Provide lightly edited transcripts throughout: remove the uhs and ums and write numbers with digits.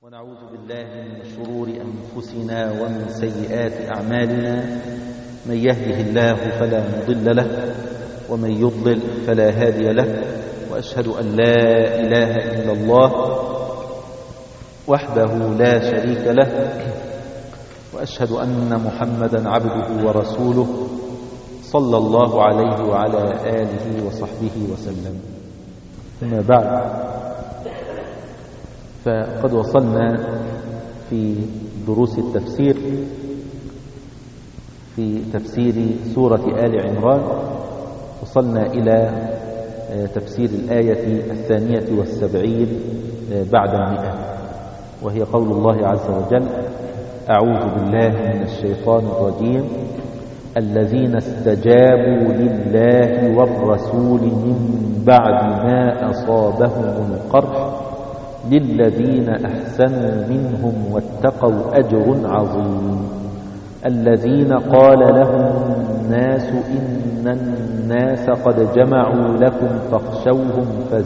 ونعوذ بالله من شرور أنفسنا ومن سيئات أعمالنا. من يهده الله فلا مضل له ومن يضلل فلا هادي له، وأشهد أن لا إله إلا الله وحده لا شريك له، وأشهد أن محمدا عبده ورسوله صلى الله عليه وعلى آله وصحبه وسلم. ثم بعد، فقد وصلنا في دروس التفسير في تفسير سورة آل عمران، وصلنا إلى تفسير الآية 72 بعد 100، وهي قول الله عز وجل: أعوذ بالله من الشيطان الرجيم. الذين استجابوا لله والرسول من بعد ما أصابهم القرح للذين أحسنوا منهم واتقوا أجر عظيم. الذين قال لهم الناس إن الناس قد جمعوا لكم فاخشوهم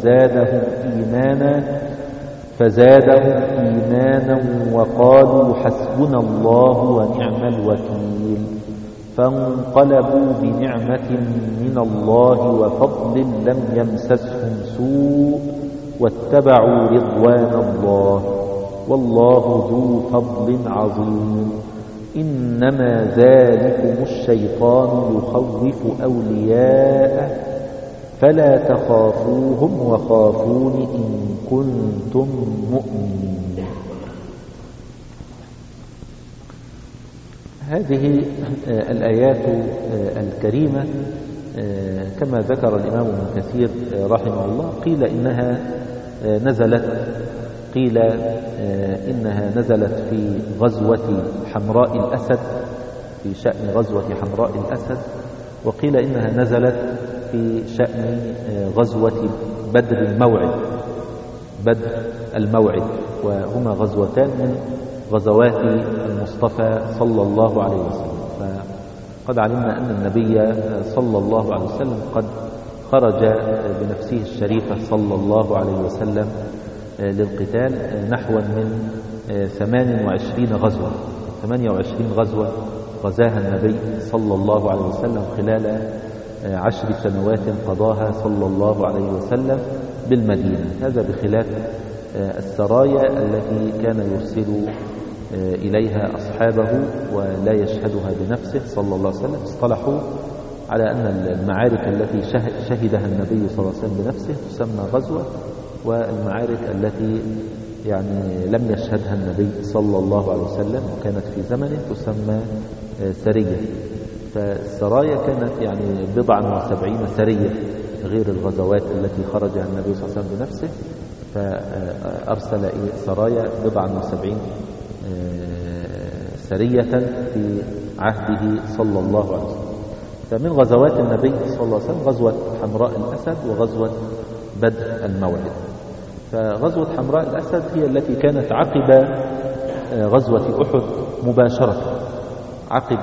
فزادهم إيمانا وقالوا حسبنا الله ونعم الوكيل. فانقلبوا بنعمة من الله وفضل لم يمسسهم سوء واتبعوا رضوان الله والله ذو فضل عظيم. إنما ذلكم الشيطان يخوف أولياءه فلا تخافوهم وخافون إن كنتم مؤمنين. هذه الآيات الكريمة كما ذكر الإمام ابن كثير رحمه الله، قيل إنها نزلت في غزوة حمراء الأسد، في شأن غزوة حمراء الأسد، وقيل إنها نزلت في شأن غزوة بدر الموعد، وهما غزوتان من غزوات المصطفى صلى الله عليه وسلم. فقد علمنا أن النبي صلى الله عليه وسلم قد خرج بنفسه الشريفة صلى الله عليه وسلم للقتال نحو من 28 غزوة غزاها النبي صلى الله عليه وسلم خلال 10 سنوات قضاها صلى الله عليه وسلم بالمدينة. هذا بخلاف السرايا التي كان يرسل إليها أصحابه ولا يشهدها بنفسه صلى الله عليه وسلم. اصطلحوا على أن المعارك التي شهدها النبي صلى الله عليه وسلم بنفسه تسمى غزوة، والمعارك التي لم يشهدها النبي صلى الله عليه وسلم وكانت في زمنه تسمى سرية. فالسرايا كانت 70 سرية غير الغزوات التي خرجها النبي صلى الله عليه وسلم بنفسه، فأرسل سرايا 70 سرية في عهده صلى الله عليه وسلم. فمن غزوات النبي صلى الله عليه وسلم غزوة حمراء الأسد وغزوة بدر الموعد. فغزوة حمراء الأسد هي التي كانت عقب غزوة أحد مباشرة، عقب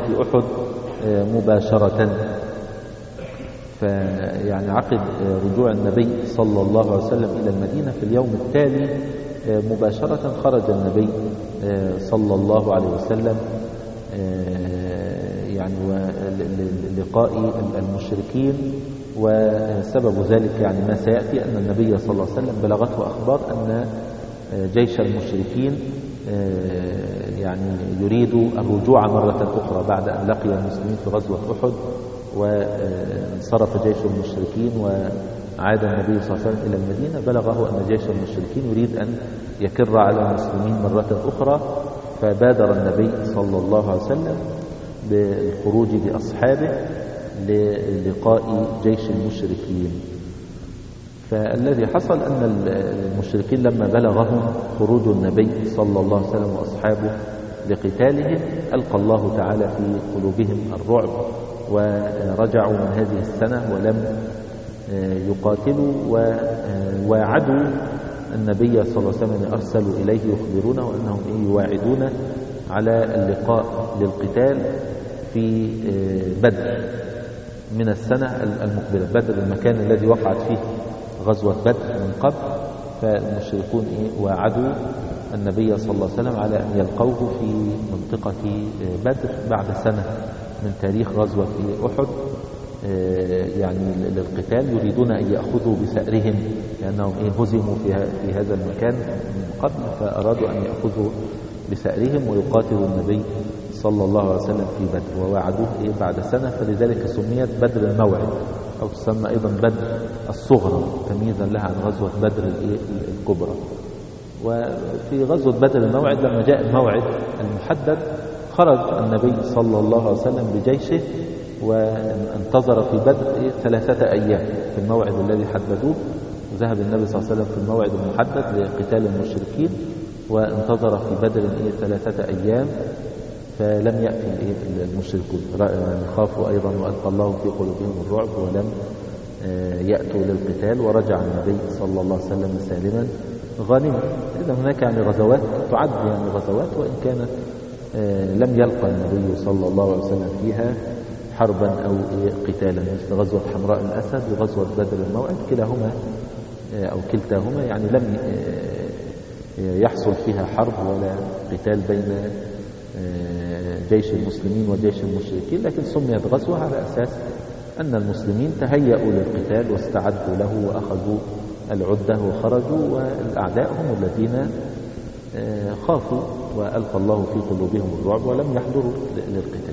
عقب رجوع النبي صلى الله عليه وسلم إلى المدينة في اليوم التالي مباشرة خرج النبي صلى الله عليه وسلم للقاء المشركين. وسبب ذلك ما سيأتي أن النبي صلى الله عليه وسلم بلغته أخبار أن جيش المشركين يريد الرجوع مرة أخرى بعد أن لقي المسلمين في غزوة أحد، وانصرف جيش المشركين وعاد النبي صلى الله عليه وسلم إلى المدينة. بلغه أن جيش المشركين يريد أن يكر على المسلمين مرة أخرى، فبادر النبي صلى الله عليه وسلم بالخروج بأصحابه للقاء جيش المشركين. فالذي حصل أن المشركين لما بلغهم خروج النبي صلى الله عليه وسلم وأصحابه لقتالهم ألقى الله تعالى في قلوبهم الرعب، ورجعوا من هذه السنة ولم يقاتلوا، وواعدوا النبي صلى الله عليه وسلم أرسلوا إليه يخبرونه أنهم يواعدون على اللقاء للقتال في بدر من السنة المقبلة. بدر المكان الذي وقعت فيه غزوة بدر من قبل، فالمشركون واعدوا النبي صلى الله عليه وسلم على أن يلقوه في منطقة بدر بعد سنة من تاريخ غزوة أحد، يعني للقتال، يريدون أن يأخذوا بسأرهم لأنهم هزموا في هذا المكان من قبل، فأرادوا أن يأخذوا بسأرهم ويقاتلوا النبي صلى الله عليه وسلم في بدر، ووعدوه بعد سنة، فلذلك سميت بدر الموعد، أو تسمى أيضا بدر الصغرى تمييزا لها عن غزوة بدر الكبرى. وفي غزوة بدر الموعد لما جاء الموعد المحدد خرج النبي صلى الله عليه وسلم بجيشه وانتظر في بدر 3 أيام في الموعد الذي حددوه، وذهب النبي صلى الله عليه وسلم في الموعد المحدد لقتال المشركين، وانتظر في بدر 3 أيام، فلم يأتي المشركون، خافوا أيضا وألقى الله في قلوبهم الرعب ولم يأتوا للقتال، ورجع النبي صلى الله عليه وسلم سالما غانما. إذا هناك يعني غزوات تعد يعني غزوات، وإن كانت لم يلقى النبي صلى الله عليه وسلم فيها حربا أو قتالا، مثل غزوة حمراء الأسد وغزوة بدر الموعد، كلاهما أو كلتاهما يعني لم يحصل فيها حرب ولا قتال بين جيش المسلمين وجيش المشركين، لكن سميت غزوة على أساس أن المسلمين تهيأوا للقتال واستعدوا له وأخذوا العدة وخرجوا، والأعداء هم الذين خافوا وألقى الله في قلوبهم الرعب ولم يحضروا للقتال.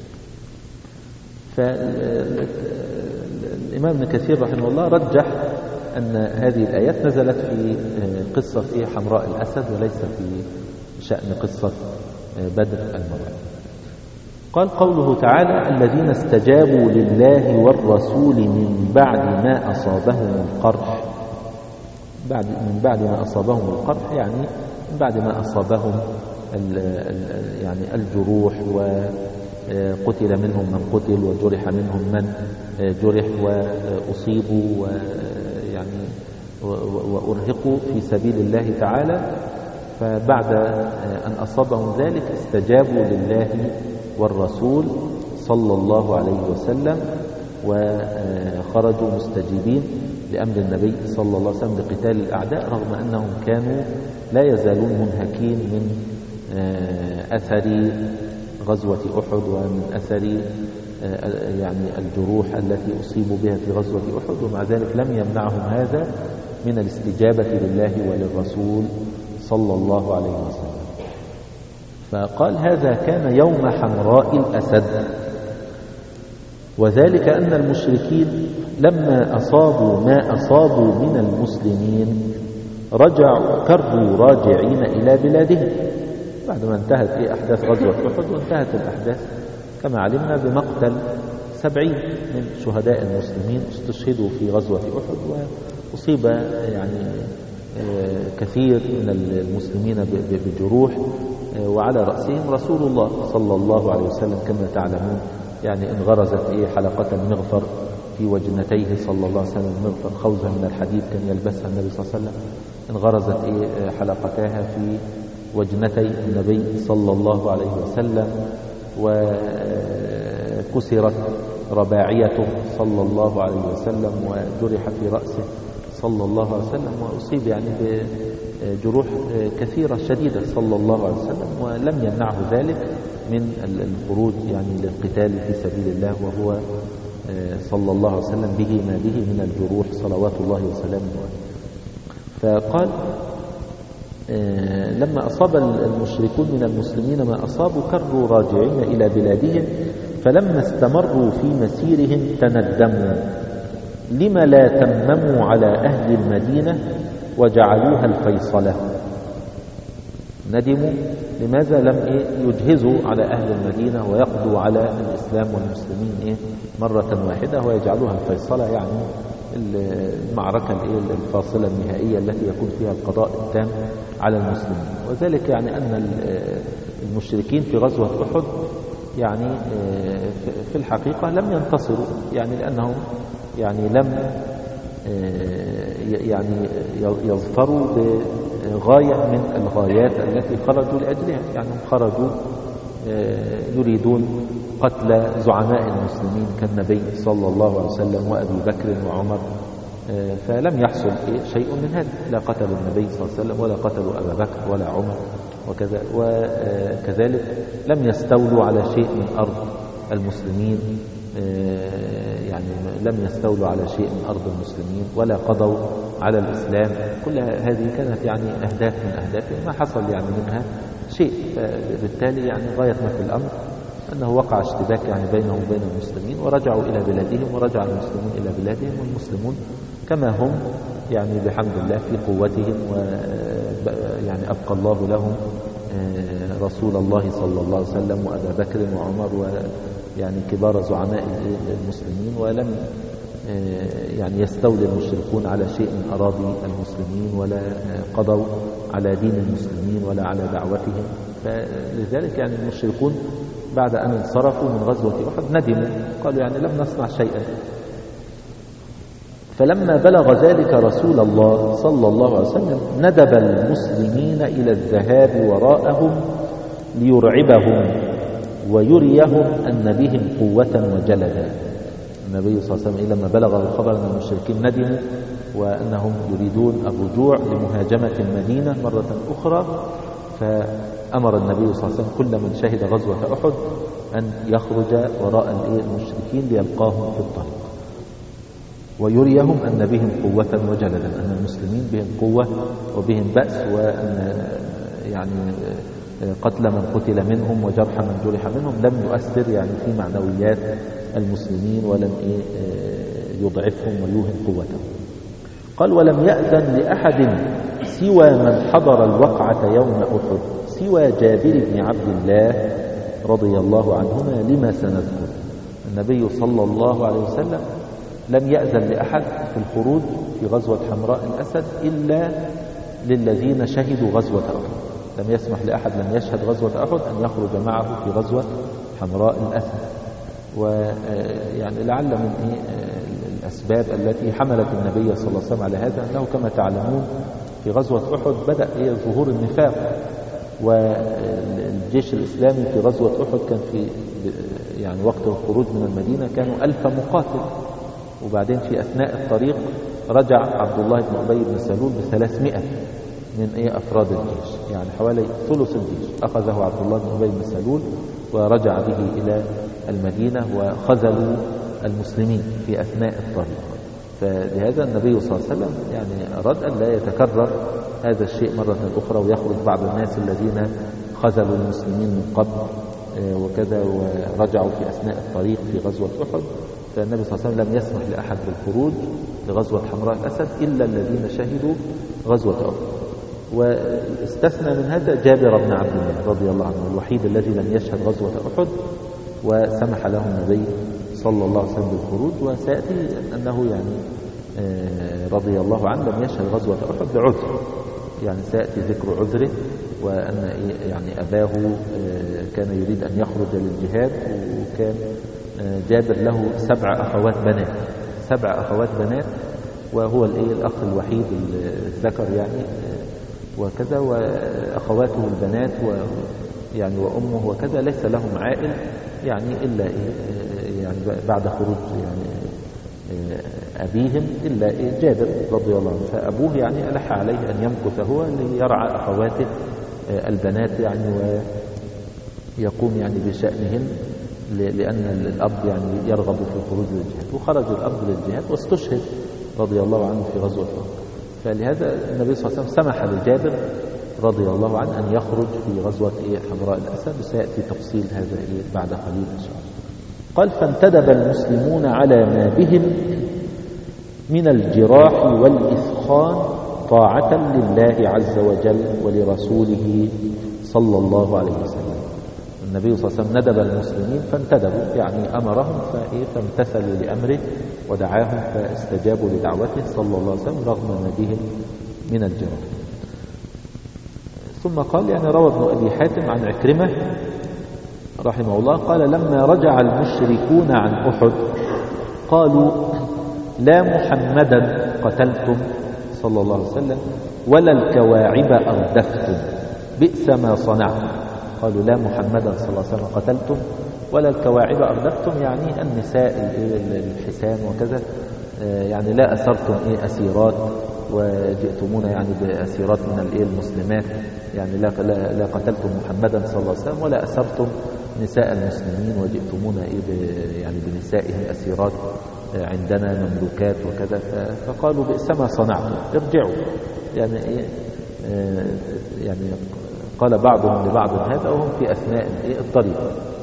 فالإمام ابن كثير رحمه الله رجح أن هذه الآيات نزلت في قصة حمراء الأسد وليس في شأن قصة بدر الموعد. قال قوله تعالى: الذين استجابوا لله والرسول من بعد ما أصابهم القرح، من بعد ما أصابهم القرح يعني من بعد ما أصابهم يعني الجروح، وقتل منهم من قتل وجرح منهم من جرح وأصيبوا ويعني وأرهقوا في سبيل الله تعالى، فبعد أن أصابهم ذلك استجابوا لله والرسول صلى الله عليه وسلم، وخرجوا مستجيبين لأمر النبي صلى الله عليه وسلم لقتال الأعداء، رغم أنهم كانوا لا يزالون منهكين من أثر غزوة أحد ومن أثر يعني الجروح التي أصيبوا بها في غزوة أحد، ومع ذلك لم يمنعهم هذا من الاستجابة لله وللرسول صلى الله عليه وسلم. فقال: هذا كان يوم حمراء الأسد، وذلك أن المشركين لما أصابوا ما أصابوا من المسلمين كروا راجعين إلى بلادهم بعدما انتهت أحداث غزوة أحد، وانتهت الأحداث كما علمنا بمقتل 70 من شهداء المسلمين استشهدوا في غزوة أحد، وأصيب يعني كثير من المسلمين بجروح، وعلى رأسهم رسول الله صلى الله عليه وسلم كما تعلمون، يعني انغرزت حلقة المغفر في وجنتيه صلى الله عليه وسلم، المغفر خوذة من الحديد كان يلبسها النبي صلى الله عليه وسلم، انغرزت حلقتها في وجنتي النبي صلى الله عليه وسلم، وكسرت رباعيته صلى الله عليه وسلم، وجرح في رأسه صلى الله عليه وسلم، وأصيب يعني بجروح كثيرة شديدة صلى الله عليه وسلم، ولم يمنعه ذلك من الخروج يعني للقتال في سبيل الله، وهو صلى الله عليه وسلم به ما به من الجروح صلوات الله وسلامه عليه. فقال: لما أصاب المشركون من المسلمين ما أصابوا كروا راجعين إلى بلادهم، فلما استمروا في مسيرهم تندموا لما لا تمموا على أهل المدينة وجعلوها الفيصلة. ندموا لماذا لم يجهزوا على أهل المدينة ويقضوا على الإسلام والمسلمين مرة واحدة ويجعلوها الفيصلة، يعني المعركة الفاصلة النهائية التي يكون فيها القضاء التام على المسلمين. وذلك يعني أن المشركين في غزوة أحد يعني في الحقيقة لم ينتصروا، يعني لأنهم يعني لم يعني يظفروا بغاية من الغايات التي خرجوا لأجلها، يعني خرجوا يريدون قتل زعماء المسلمين كالنبي صلى الله عليه وسلم وأبي بكر وعمر فلم يحصل شيء من هذا، لا قتلوا النبي صلى الله عليه وسلم ولا قتلوا أبا بكر ولا عمر وكذا، وكذلك لم يستولوا على شيء من أرض المسلمين، يعني لم يستولوا على شيء من أرض المسلمين ولا قضوا على الإسلام. كل هذه كانت يعني أهداف من أهدافهم، ما حصل يعني منها شيء. بالتالي يعني غاية ما في الأمر أنه وقع اشتباك يعني بينهم وبين المسلمين، ورجعوا إلى بلادهم ورجع المسلمون إلى بلادهم، والمسلمون كما هم يعني بحمد الله في قوتهم، ويعني أبقى الله لهم رسول الله صلى الله عليه وسلم وأبا بكر وعمر ويعني كبار زعماء المسلمين، ولم يعني يستولي المشركون على شيء من أراضي المسلمين ولا قضوا على دين المسلمين ولا على دعوتهم. فلذلك يعني المشركون بعد أن انصرفوا من غزوة أحد ندموا، قالوا يعني لم نصنع شيئا. فلما بلغ ذلك رسول الله صلى الله عليه وسلم ندب المسلمين إلى الذهاب وراءهم ليرعبهم ويريهم أن بهم قوة وجلدا. النبي صلى الله عليه وسلم لما بلغ الخبر أن المشركين ندموا وأنهم يريدون الرجوع لمهاجمة المدينة مرة أخرى، فأمر النبي صلى الله عليه وسلم كل من شهد غزوة أحد أن يخرج وراء المشركين ليلقاهم في الطريق ويريهم أن بهم قوة وجلدا، أن المسلمين بهم قوة وبهم بأس، وأن يعني قتل من قتل منهم وجرح من جرح منهم لم يؤثر يعني في معنويات المسلمين ولم يضعفهم ويوهن قوتهم. قال ولم يأذن لأحد سوى من حضر الوقعة يوم أحد سوى جابر بن عبد الله رضي الله عنهما لما سنذكر. النبي صلى الله عليه وسلم لم يأذن لأحد في الخروج في غزوة حمراء الأسد إلا للذين شهدوا غزوة أحد. لم يسمح لأحد لم يشهد غزوة أحد أن يخرج معه في غزوة حمراء الأسد. ويعني لعل من الأسباب التي حملت النبي صلى الله عليه وسلم على هذا أنه كما تعلمون في غزوة أحد بدأ ظهور النفاق، والجيش الإسلامي في غزوة أحد كان في يعني وقت الخروج من المدينة كانوا 1000 مقاتل، وبعدين في أثناء الطريق رجع عبد الله بن أبي بن سلول ب300 من أفراد الجيش، يعني حوالي ثلث الجيش أخذه عبد الله بن أبي بن سلول ورجع به إلى المدينة وخذلوا المسلمين في أثناء الطريق. فلهذا النبي صلى الله عليه وسلم يعني أراد أن لا يتكرر هذا الشيء مرة أخرى ويخرج بعض الناس الذين خذلوا المسلمين من قبل وكذا ورجعوا في أثناء الطريق في غزوة أحد. فالنبي صلى الله عليه وسلم لم يسمح لأحد بالخروج لغزوة حمراء الأسد إلا الذين شهدوا غزوة أحد. واستثنى من هذا جابر بن عبد الله رضي الله عنه الوحيد الذي لم يشهد غزوة أحد، وسمح له النبي صلى الله عليه وسلم بالخروج. وسيأتي أنه يعني رضي الله عنه لم يشهد غزوة أحد بعذر، يعني سيأتي ذكر عذره، وأن يعني أباه كان يريد أن يخرج للجهاد، وكان جابر له 7 أخوات بنات، 7 أخوات بنات، وهو الأخ الوحيد الذكر يعني وكذا، وأخواته البنات يعني وأمه وكذا ليس لهم عائل يعني إلا يعني بعد خروج يعني أبيهم إلا جابر رضي الله عنه. فأبوه يعني ألح عليه أن يمكث هو ليرعى أخواته البنات يعني ويقوم يعني بشأنهن، لأن الأب يعني يرغب في الخروج للجهاد. وخرج الأب للجهاد واستشهد رضي الله عنه في غزوة أحد. فلهذا النبي صلى الله عليه وسلم سمح لجابر رضي الله عنه أن يخرج في غزوة حمراء الأسد، وسيأتي تفصيل هذا بعد قليل إن شاء الله. قال فانتدب المسلمون على ما بهم من الجراح والإثخان طاعة لله عز وجل ولرسوله صلى الله عليه وسلم. النبي صلى الله عليه وسلم ندب المسلمين فانتدبوا، يعني أمرهم فامتثلوا لأمره ودعاهم فاستجابوا لدعوته صلى الله عليه وسلم رغم ما بهم من الجراح. ثم قال يعني روى ابن أبي حاتم عن عكرمة رحمه الله قال لما رجع المشركون عن أحد قالوا لا محمدا قتلتم صلى الله عليه وسلم ولا الكواعب أردفتم بئس ما صنعتم. قالوا لا محمدا صلى الله عليه وسلم قتلتم ولا الكواعب أردفتم، يعني النساء الحسان وكذا يعني لا أسرتم أسيرات وجئتمونا يعني بأسيرات من المسلمات، يعني لا قتلتم محمدا صلى الله عليه وسلم، ولا أسرتم نساء المسلمين وجئتمونا يعني بنسائهم أسيرات عندنا مملوكات وكذا. فقالوا بئس ما صنعتم ارجعوا. يعني يعني قال بعضهم لبعض هذا وهم في أثناء الطريق.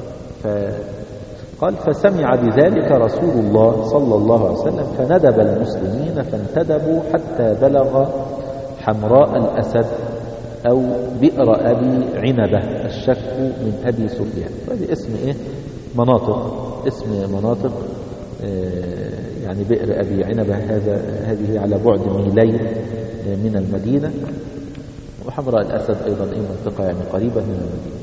قال فسمع بذلك رسول الله صلى الله عليه وسلم فندب المسلمين فانتدبوا حتى بلغ حمراء الأسد أو بئر أبي عنبة الشك من أبي سفيان. هذه اسم مناطق، اسم مناطق يعني بئر أبي عنبة هذه على بعد ميلين من المدينة، وحمراء الأسد أيضا منطقة يعني قريبة من المدينة.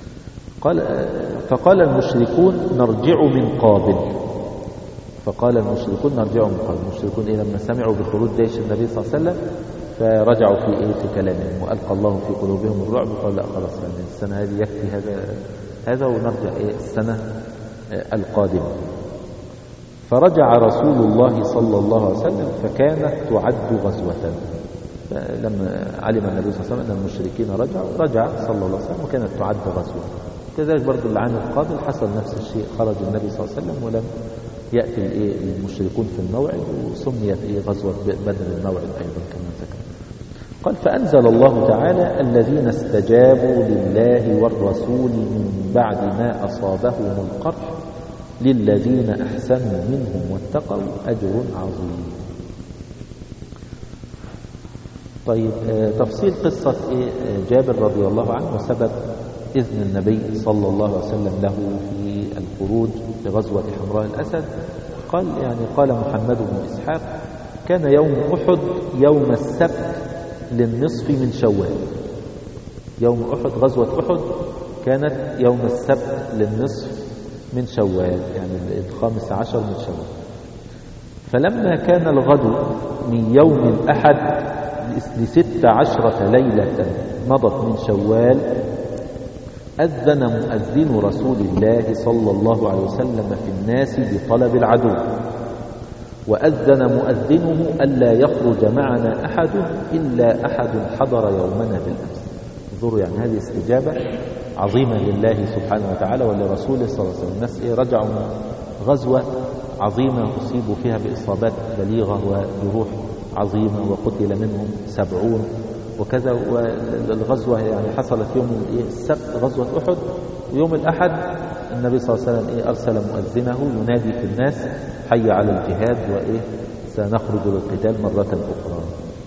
فقال المشركون نرجع من قابل. فقال المشركون نرجع من قابل. المشركون لما سمعوا بخروج جيش النبي صلى الله عليه وسلم فرجعوا في كلامهم، وألقى الله في قلوبهم الرعب، قال لا خلاص يعني السنة هذه يكفي هذا ونرجع السنة القادمة. فرجع رسول الله صلى الله عليه وسلم فكانت تعد غزوة. لما علم النبي صلى الله عليه وسلم أن المشركين رجع صلى الله عليه وسلم وكانت تعد غزوة. كذلك برضو العام القابل حصل نفس الشيء، خرج النبي صلى الله عليه وسلم ولم يأتي المشركون في الموعد، وسميت غزوة بدر الموعد أيضا كما ذكر. قال فأنزل الله تعالى الذين استجابوا لله والرسول من بعد ما أصابهم القرح للذين أحسنوا منهم واتقوا أجر عظيم. طيب تفصيل قصة جابر رضي الله عنه وسبب إذن النبي صلى الله عليه وسلم له في الخروج لغزوة حمراء الأسد. قال محمد بن إسحاق كان يوم أحد يوم السبت للنصف من شوال. يوم أحد غزوة أحد كانت يوم السبت للنصف من شوال، يعني الخامس عشر من شوال. فلما كان الغد من يوم الأحد ل16 ليلة مضت من شوال أذن مؤذن رسول الله صلى الله عليه وسلم في الناس بطلب العدو، وأذن مؤذنه ألا يخرج معنا أحد إلا أحد حضر يومنا بالأمس. انظروا يعني هذه استجابة عظيمة لله سبحانه وتعالى ولرسوله صلى الله عليه وسلم. الناس رجعوا من غزوة عظيمة أصيبوا فيها بإصابات بليغة وجروح عظيمة وقتل منهم 70 وكذا. والغزوة يعني حصلت يوم السبت غزوة أحد، ويوم الأحد النبي صلى الله عليه وسلم أرسل مؤذنه ينادي في الناس حي على الجهاد سنخرج للقتال مرة أخرى.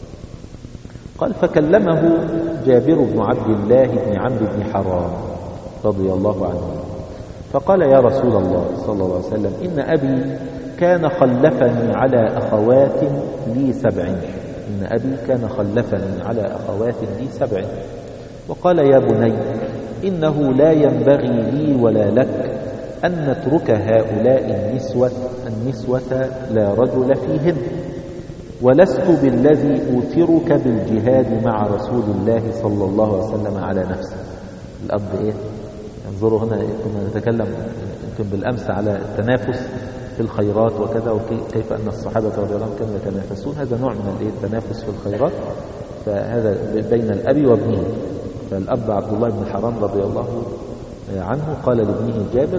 قال فكلمه جابر بن عبد الله بن عمرو بن حرام رضي الله عنه فقال يا رسول الله صلى الله عليه وسلم إن أبي كان خلفني على أخوات لي 7. إن أبي كان خلفني على أخوات لي 7. وقال يا بني إنه لا ينبغي لي ولا لك أن نترك هؤلاء النسوة لا رجل فيهن، ولست بالذي أوثرك بالجهاد مع رسول الله صلى الله عليه وسلم على نفسه. الأب انظروا هنا كنا نتكلم يمكن بالأمس على التنافس في الخيرات وكذا، وكيف أن الصحابة رضي الله عنهم كانوا يتنافسون. هذا نوع من التنافس في الخيرات، فهذا بين الأب وابنه. فالأب عبد الله بن حرام رضي الله عنه قال لابنه جابر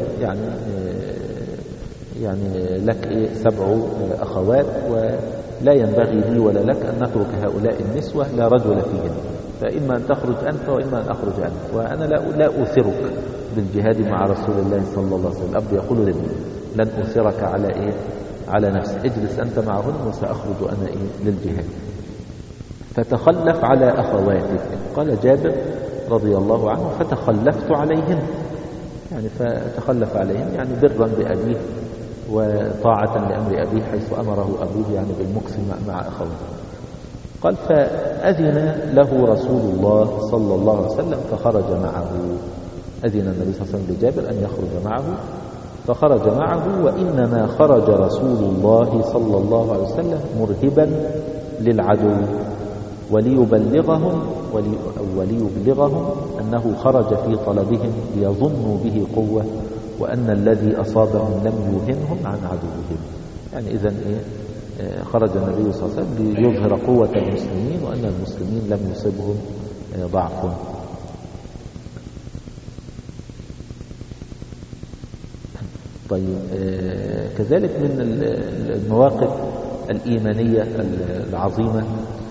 يعني لك 7 أخوات، ولا ينبغي لي ولا لك أن نترك هؤلاء النسوة لا رجل فيهن، فإما أن تخرج أنت وإما أن أخرج أنا، وأنا لا أوثرك بالجهاد مع رسول الله صلى الله عليه وسلم. الأب يقول لابنه لن أوثرك على نفسي، اجلس أنت معهن وسأخرج أنا للجهاد. فتخلف على أخواتك. قال جابر رضي الله عنه فتخلفت عليهن، يعني فتخلف عليهن يعني برا بأبيه وطاعة لأمر أبيه حيث أمره أبوه يعني بالمكس مع أخواته. قال فأذن له رسول الله صلى الله عليه وسلم فخرج معه. أذن النبي صلى الله عليه وسلم لجابر أن يخرج معه فخرج معه، وإنما خرج رسول الله صلى الله عليه وسلم مرهبا للعدو وليبلغهم أنه خرج في طلبهم ليظنوا به قوة، وأن الذي أصابهم لم يوهنهم عن عدوهم. يعني إذن خرج النبي صلى الله عليه وسلم ليظهر قوة المسلمين وأن المسلمين لم يصبهم ضعف. طيب، كذلك من المواقف الإيمانية العظيمة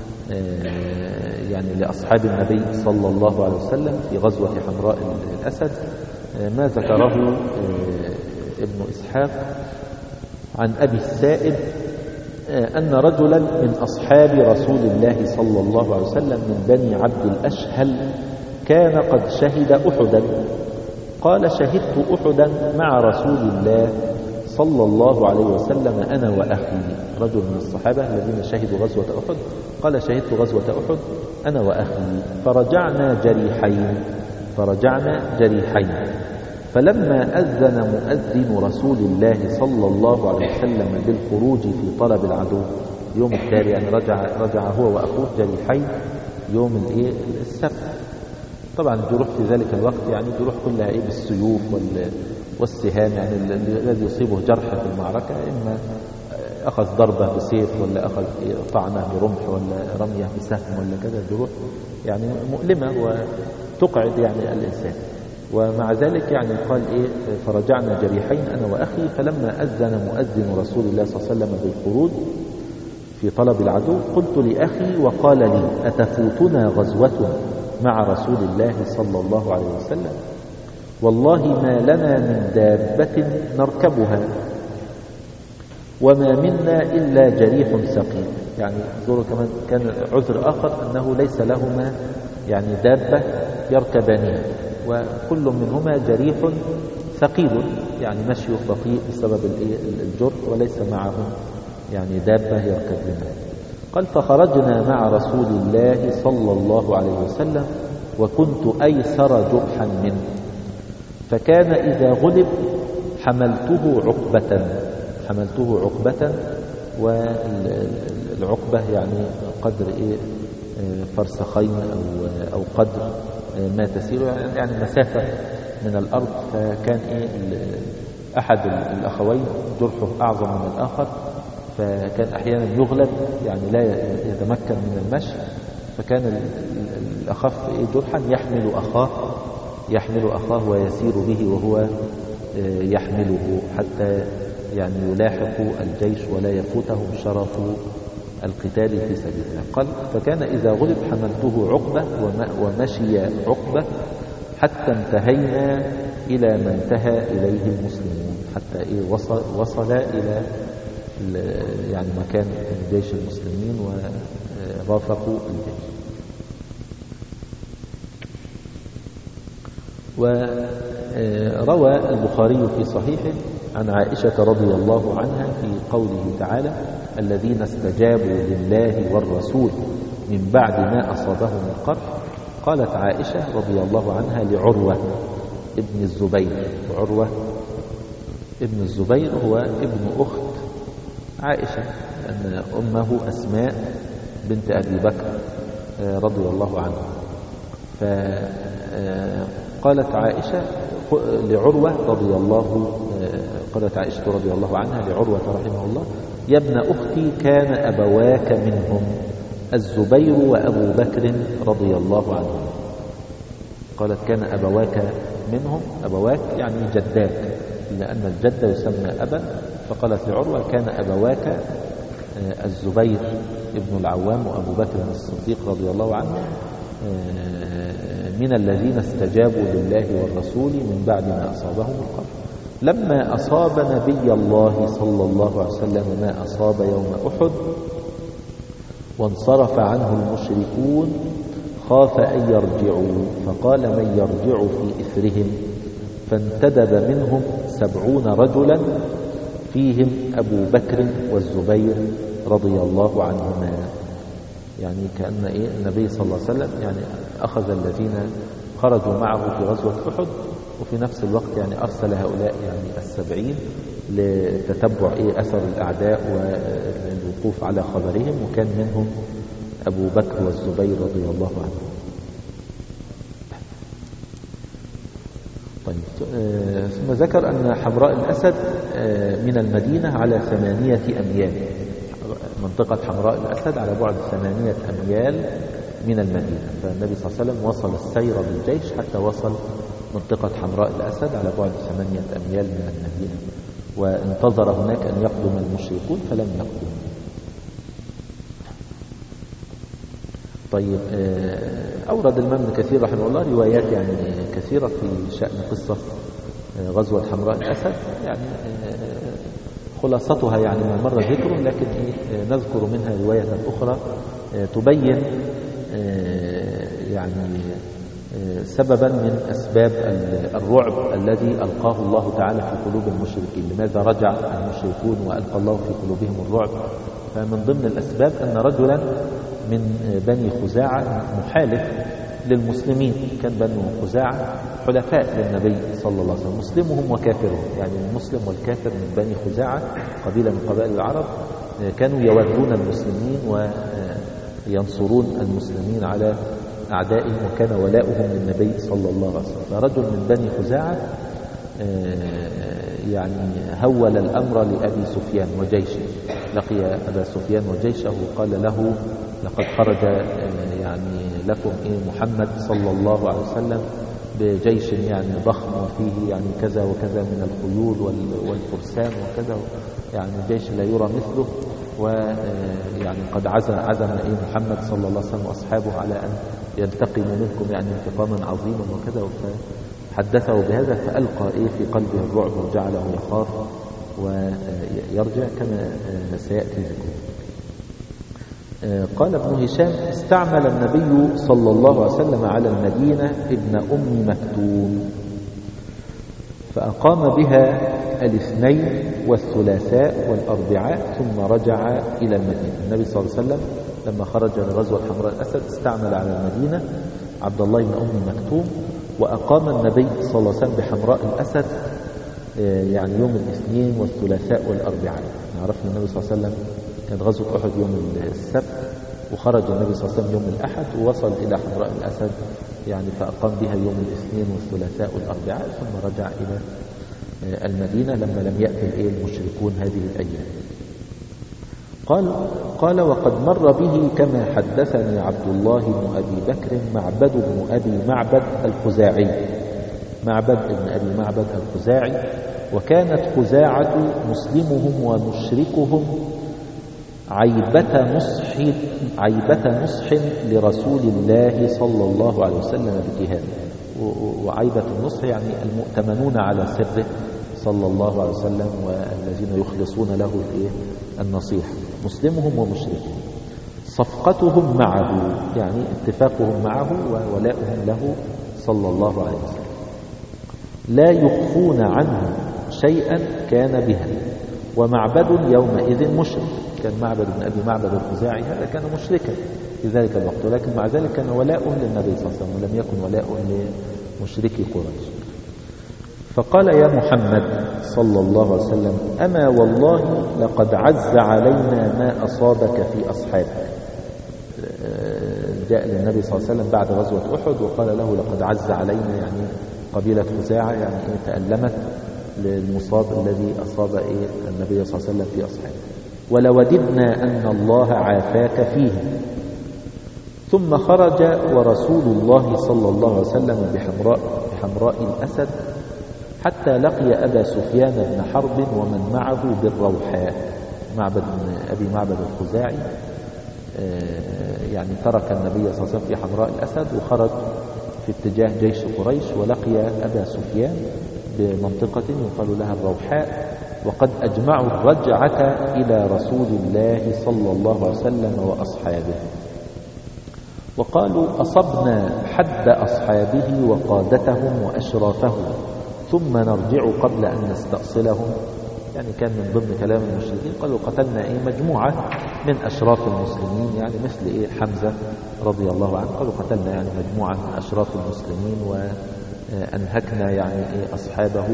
يعني لأصحاب النبي صلى الله عليه وسلم في غزوة حمراء الأسد ما ذكره ابن إسحاق عن أبي السائب أن رجلا من أصحاب رسول الله صلى الله عليه وسلم من بني عبد الأشهل كان قد شهد أحدا. قال: شهدت أحدا مع رسول الله صلى الله عليه وسلم أنا وأخي. رجل من الصحابة الذين شهدوا غزوة أحد قال: شهدت غزوة أحد أنا وأخي فرجعنا جريحين. فلما أذن مؤذن رسول الله صلى الله عليه وسلم بالخروج في طلب العدو يوم التالي، يعني رجع هو وأخوه جريحين يوم السبت. طبعا الجروح في ذلك الوقت يعني جروح كلها بالسيوف والسهام، يعني الذي يصيبه جرح في المعركة إما أخذ ضربة بسيف ولا أخذ طعنة برمح ولا رمية بسهم ولا كذا، الجروح يعني مؤلمة وتقعد يعني الإنسان. ومع ذلك يعني قال فرجعنا جريحين أنا وأخي. فلما أذن مؤذن رسول الله صلى الله عليه وسلم بالخروج في طلب العدو قلت لأخي وقال لي: أتفوتنا غزوة مع رسول الله صلى الله عليه وسلم؟ والله ما لنا من دابة نركبها وما منا إلا جريح ثقيل. يعني ذكر كمان كان عذر آخر أنه ليس لهما يعني دابة يركبانها، وكل منهما جريح ثقيل يعني مشي بطيء بسبب الجرح وليس معهم يعني دابة يركبونها. قال: فخرجنا مع رسول الله صلى الله عليه وسلم وكنت أيسر جرحا منه، فكان إذا غلب حملته عقبة، والعقبة يعني قدر فرسخين أو قدر ما تسير يعني مسافة من الأرض. فكان أحد الأخوين جرحه أعظم من الآخر، فكان أحيانا يغلب يعني لا يتمكن من المشي، فكان الأخف جرحا يحمل أخاه ويسير به وهو يحمله حتى يعني يلاحق الجيش ولا يفوتهم شرف القتال في سبيل الله. قال: فكان إذا غلب حملته عقبة ومشي عقبة حتى انتهينا إلى ما انتهى إليه المسلمون، حتى وصل إلى يعني مكان جيش المسلمين ورافقوا الجيش. وروى البخاري في صحيحه عن عائشة رضي الله عنها في قوله تعالى: الذين استجابوا لله والرسول من بعد ما أصابهم القرح. قالت عائشة رضي الله عنها لعروة ابن الزبير، وعروة ابن الزبير هو ابن أخت عائشة، أن أمه أسماء بنت أبي بكر رضي الله عنها. فقالت عائشة قالت عائشة رضي الله عنها لعروة رحمه الله: يا ابن أختي كان أبواك منهم الزبير وأبو بكر رضي الله عنهم. قالت كان أبواك منهم، أبواك يعني جداك، لأن الجد يسمى أبا. فقالت لعروة: كان أبواك الزبير ابن العوام وأبو بكر الصديق رضي الله عنه من الذين استجابوا لله والرسول من بعد ما أصابهم القرح. لما أصاب نبي الله صلى الله عليه وسلم ما أصاب يوم أحد وانصرف عنه المشركون خاف أن يرجعوا، فقال: من يرجع في إثرهم؟ فانتدب منهم 70 رجلا فيهم أبو بكر والزبير رضي الله عنهما. يعني كأن النبي صلى الله عليه وسلم يعني أخذ الذين خرجوا معه في غزوة أحد، وفي نفس الوقت يعني أرسل هؤلاء يعني 70 لتتبع أثر الأعداء والوقوف على خبرهم، وكان منهم أبو بكر والزبير رضي الله عنهم. طيب، ثم ذكر أن حمراء الأسد من المدينة على 8 أميال. منطقة حمراء الأسد على بعد 8 أميال من المدينة. فالنبي صلى الله عليه وسلم وصل السير بالجيش حتى وصل منطقة حمراء الأسد على بعد 8 أميال من المدينة، وانتظر هناك أن يقدم المشركون فلم يقدموا. طيب، أورد الإمام ابن كثير رحمه الله روايات يعني كثيرة في شأن قصة غزوة حمراء الأسد، يعني خلاصتها يعني ما مر ذكره، لكن نذكر منها رواية أخرى تبين يعني سببا من أسباب الرعب الذي ألقاه الله تعالى في قلوب المشركين. لماذا رجع المشركون وألقى الله في قلوبهم الرعب؟ فمن ضمن الأسباب أن رجلا من بني خزاعة محالف للمسلمين، كان بنو خزاعة حلفاء للنبي صلى الله عليه وسلم، مسلمهم وكافرهم، يعني المسلم والكافر من بني خزاعة قبيلة من قبائل العرب كانوا يودون المسلمين وينصرون المسلمين على أعدائهم، وكان ولاؤهم للنبي صلى الله عليه وسلم. فرجل من بني خزاعة يعني هول الأمر لأبي سفيان وجيشه، لقي أبا سفيان وجيشه وقال له: لقد خرج يعني لكم محمد صلى الله عليه وسلم بجيش يعني ضخم وفيه يعني كذا وكذا من الخيول والفرسان وكذا، يعني جيش لا يرى مثله، ويعني قد عزم محمد صلى الله عليه وسلم وأصحابه على أن ينتقموا منكم يعني انتقاما عظيما وكذا. فحدثه بهذا فألقى في قلبه الرعب وجعله يخاف ويرجع كما سيأتي ذكره. قال ابن هشام: استعمل النبي صلى الله عليه وسلم على المدينة ابن أم مكتوم، فأقام بها الاثنين والثلاثاء والأربعاء ثم رجع إلى المدينة. النبي صلى الله عليه وسلم لما خرج لغزوة حمراء الأسد استعمل على المدينة عبد الله بن أم مكتوم، وأقام النبي صلى الله عليه وسلم بحمراء الأسد يعني يوم الاثنين والثلاثاء والأربعاء. عرفنا النبي صلى الله عليه وسلم كانت غزوة أحد يوم السبت، وخرج النبي صلى الله عليه وسلم يوم الأحد ووصل إلى حمراء الأسد يعني فأقام بها يوم الاثنين والثلاثاء والأربعاء ثم رجع إلى المدينة لما لم يأتي المشركون هذه الأيام. قال: وقد مر به كما حدثني عبد الله بن أبي بكر معبد بن أبي معبد الخزاعي، معبد بن أبي معبد الخزاعي، وكانت خزاعة مسلمهم ومشركهم عيبة نصح لرسول الله صلى الله عليه وسلم بكهانه. وعيبة النصح يعني المؤتمنون على سره صلى الله عليه وسلم والذين يخلصون له النصيحة، مسلمهم ومشركهم. صفقتهم معه يعني اتفاقهم معه وولائهم له صلى الله عليه وسلم. لا يخفون عنه شيئا كان بها. ومعبد يومئذ مشرك، كان معبد بن أبي معبد الخزاعي هذا كان مشركا في ذلك الوقت، ولكن مع ذلك كان ولاء للنبي صلى الله عليه وسلم ولم يكن ولاء لمشركي قريش. فقال: يا محمد صلى الله عليه وسلم: أما والله لقد عز علينا ما أصابك في أصحابك. جاء للنبي صلى الله عليه وسلم بعد غزوة أحد وقال له: لقد عز علينا، يعني قبيلة خزاعة يعني تألمت للمصاب الذي أصاب النبي صلى الله عليه وسلم في أصحابه، ولوددنا أن الله عافاك فيه. ثم خرج ورسول الله صلى الله عليه وسلم بحمراء الأسد حتى لقي أبا سفيان بن حرب ومن معه بالروحاء. معبد بن أبي معبد الخزاعي يعني ترك النبي صلى الله عليه وسلم في حمراء الأسد وخرج في اتجاه جيش قريش، ولقي أبا سفيان بمنطقة يقال لها الروحاء، وقد أجمعوا الرجعة إلى رسول الله صلى الله عليه وسلم وأصحابه، وقالوا: أصبنا حد أصحابه وقادتهم وأشرافهم ثم نرجع قبل أن نستأصلهم. يعني كان من ضمن كلام المشركين قالوا: قتلنا مجموعة من أشراف المسلمين، يعني مثل حمزة رضي الله عنه، قالوا قتلنا يعني مجموعة من أشراف المسلمين وأنهكنا يعني أصحابه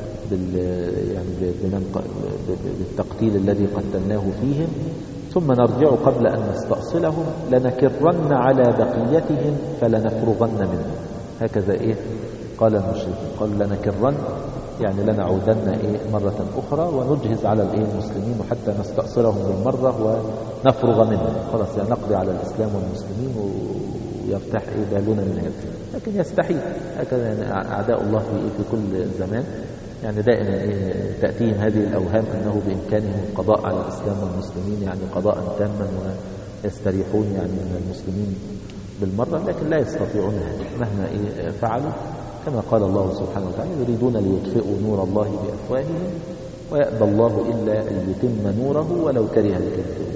بالتقتيل الذي قتلناه فيهم، ثم نرجع قبل أن نستأصلهم لنكرن على بقيتهم فلنفرغن منهم. هكذا قال المشركين، قالوا لنكرن يعني لنعودن مرة أخرى ونجهز على المسلمين وحتى نستأصلهم بالمرة ونفرغ منهم، خلاص يعني نقضي على الإسلام والمسلمين ويرتاح بالنا من هذا. لكن يستحيل هكذا، يعني أعداء الله في كل زمان يعني دائما تأتيهم هذه الأوهام أنه بإمكانهم القضاء على الإسلام والمسلمين، يعني قضاء تاما ويستريحون يعني من المسلمين بالمرة، لكن لا يستطيعون هذا مهما فعلوا. كما قال الله سبحانه وتعالى: يريدون ليطفئوا نور الله بأفواههم ويأبى الله إلا أن يتم نوره ولو كره الكافرون.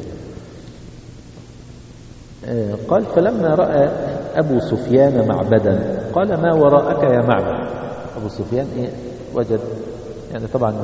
قال: فلما رأى أبو سفيان معبدا قال: ما وراءك يا معبد. أبو سفيان وجد يعني طبعا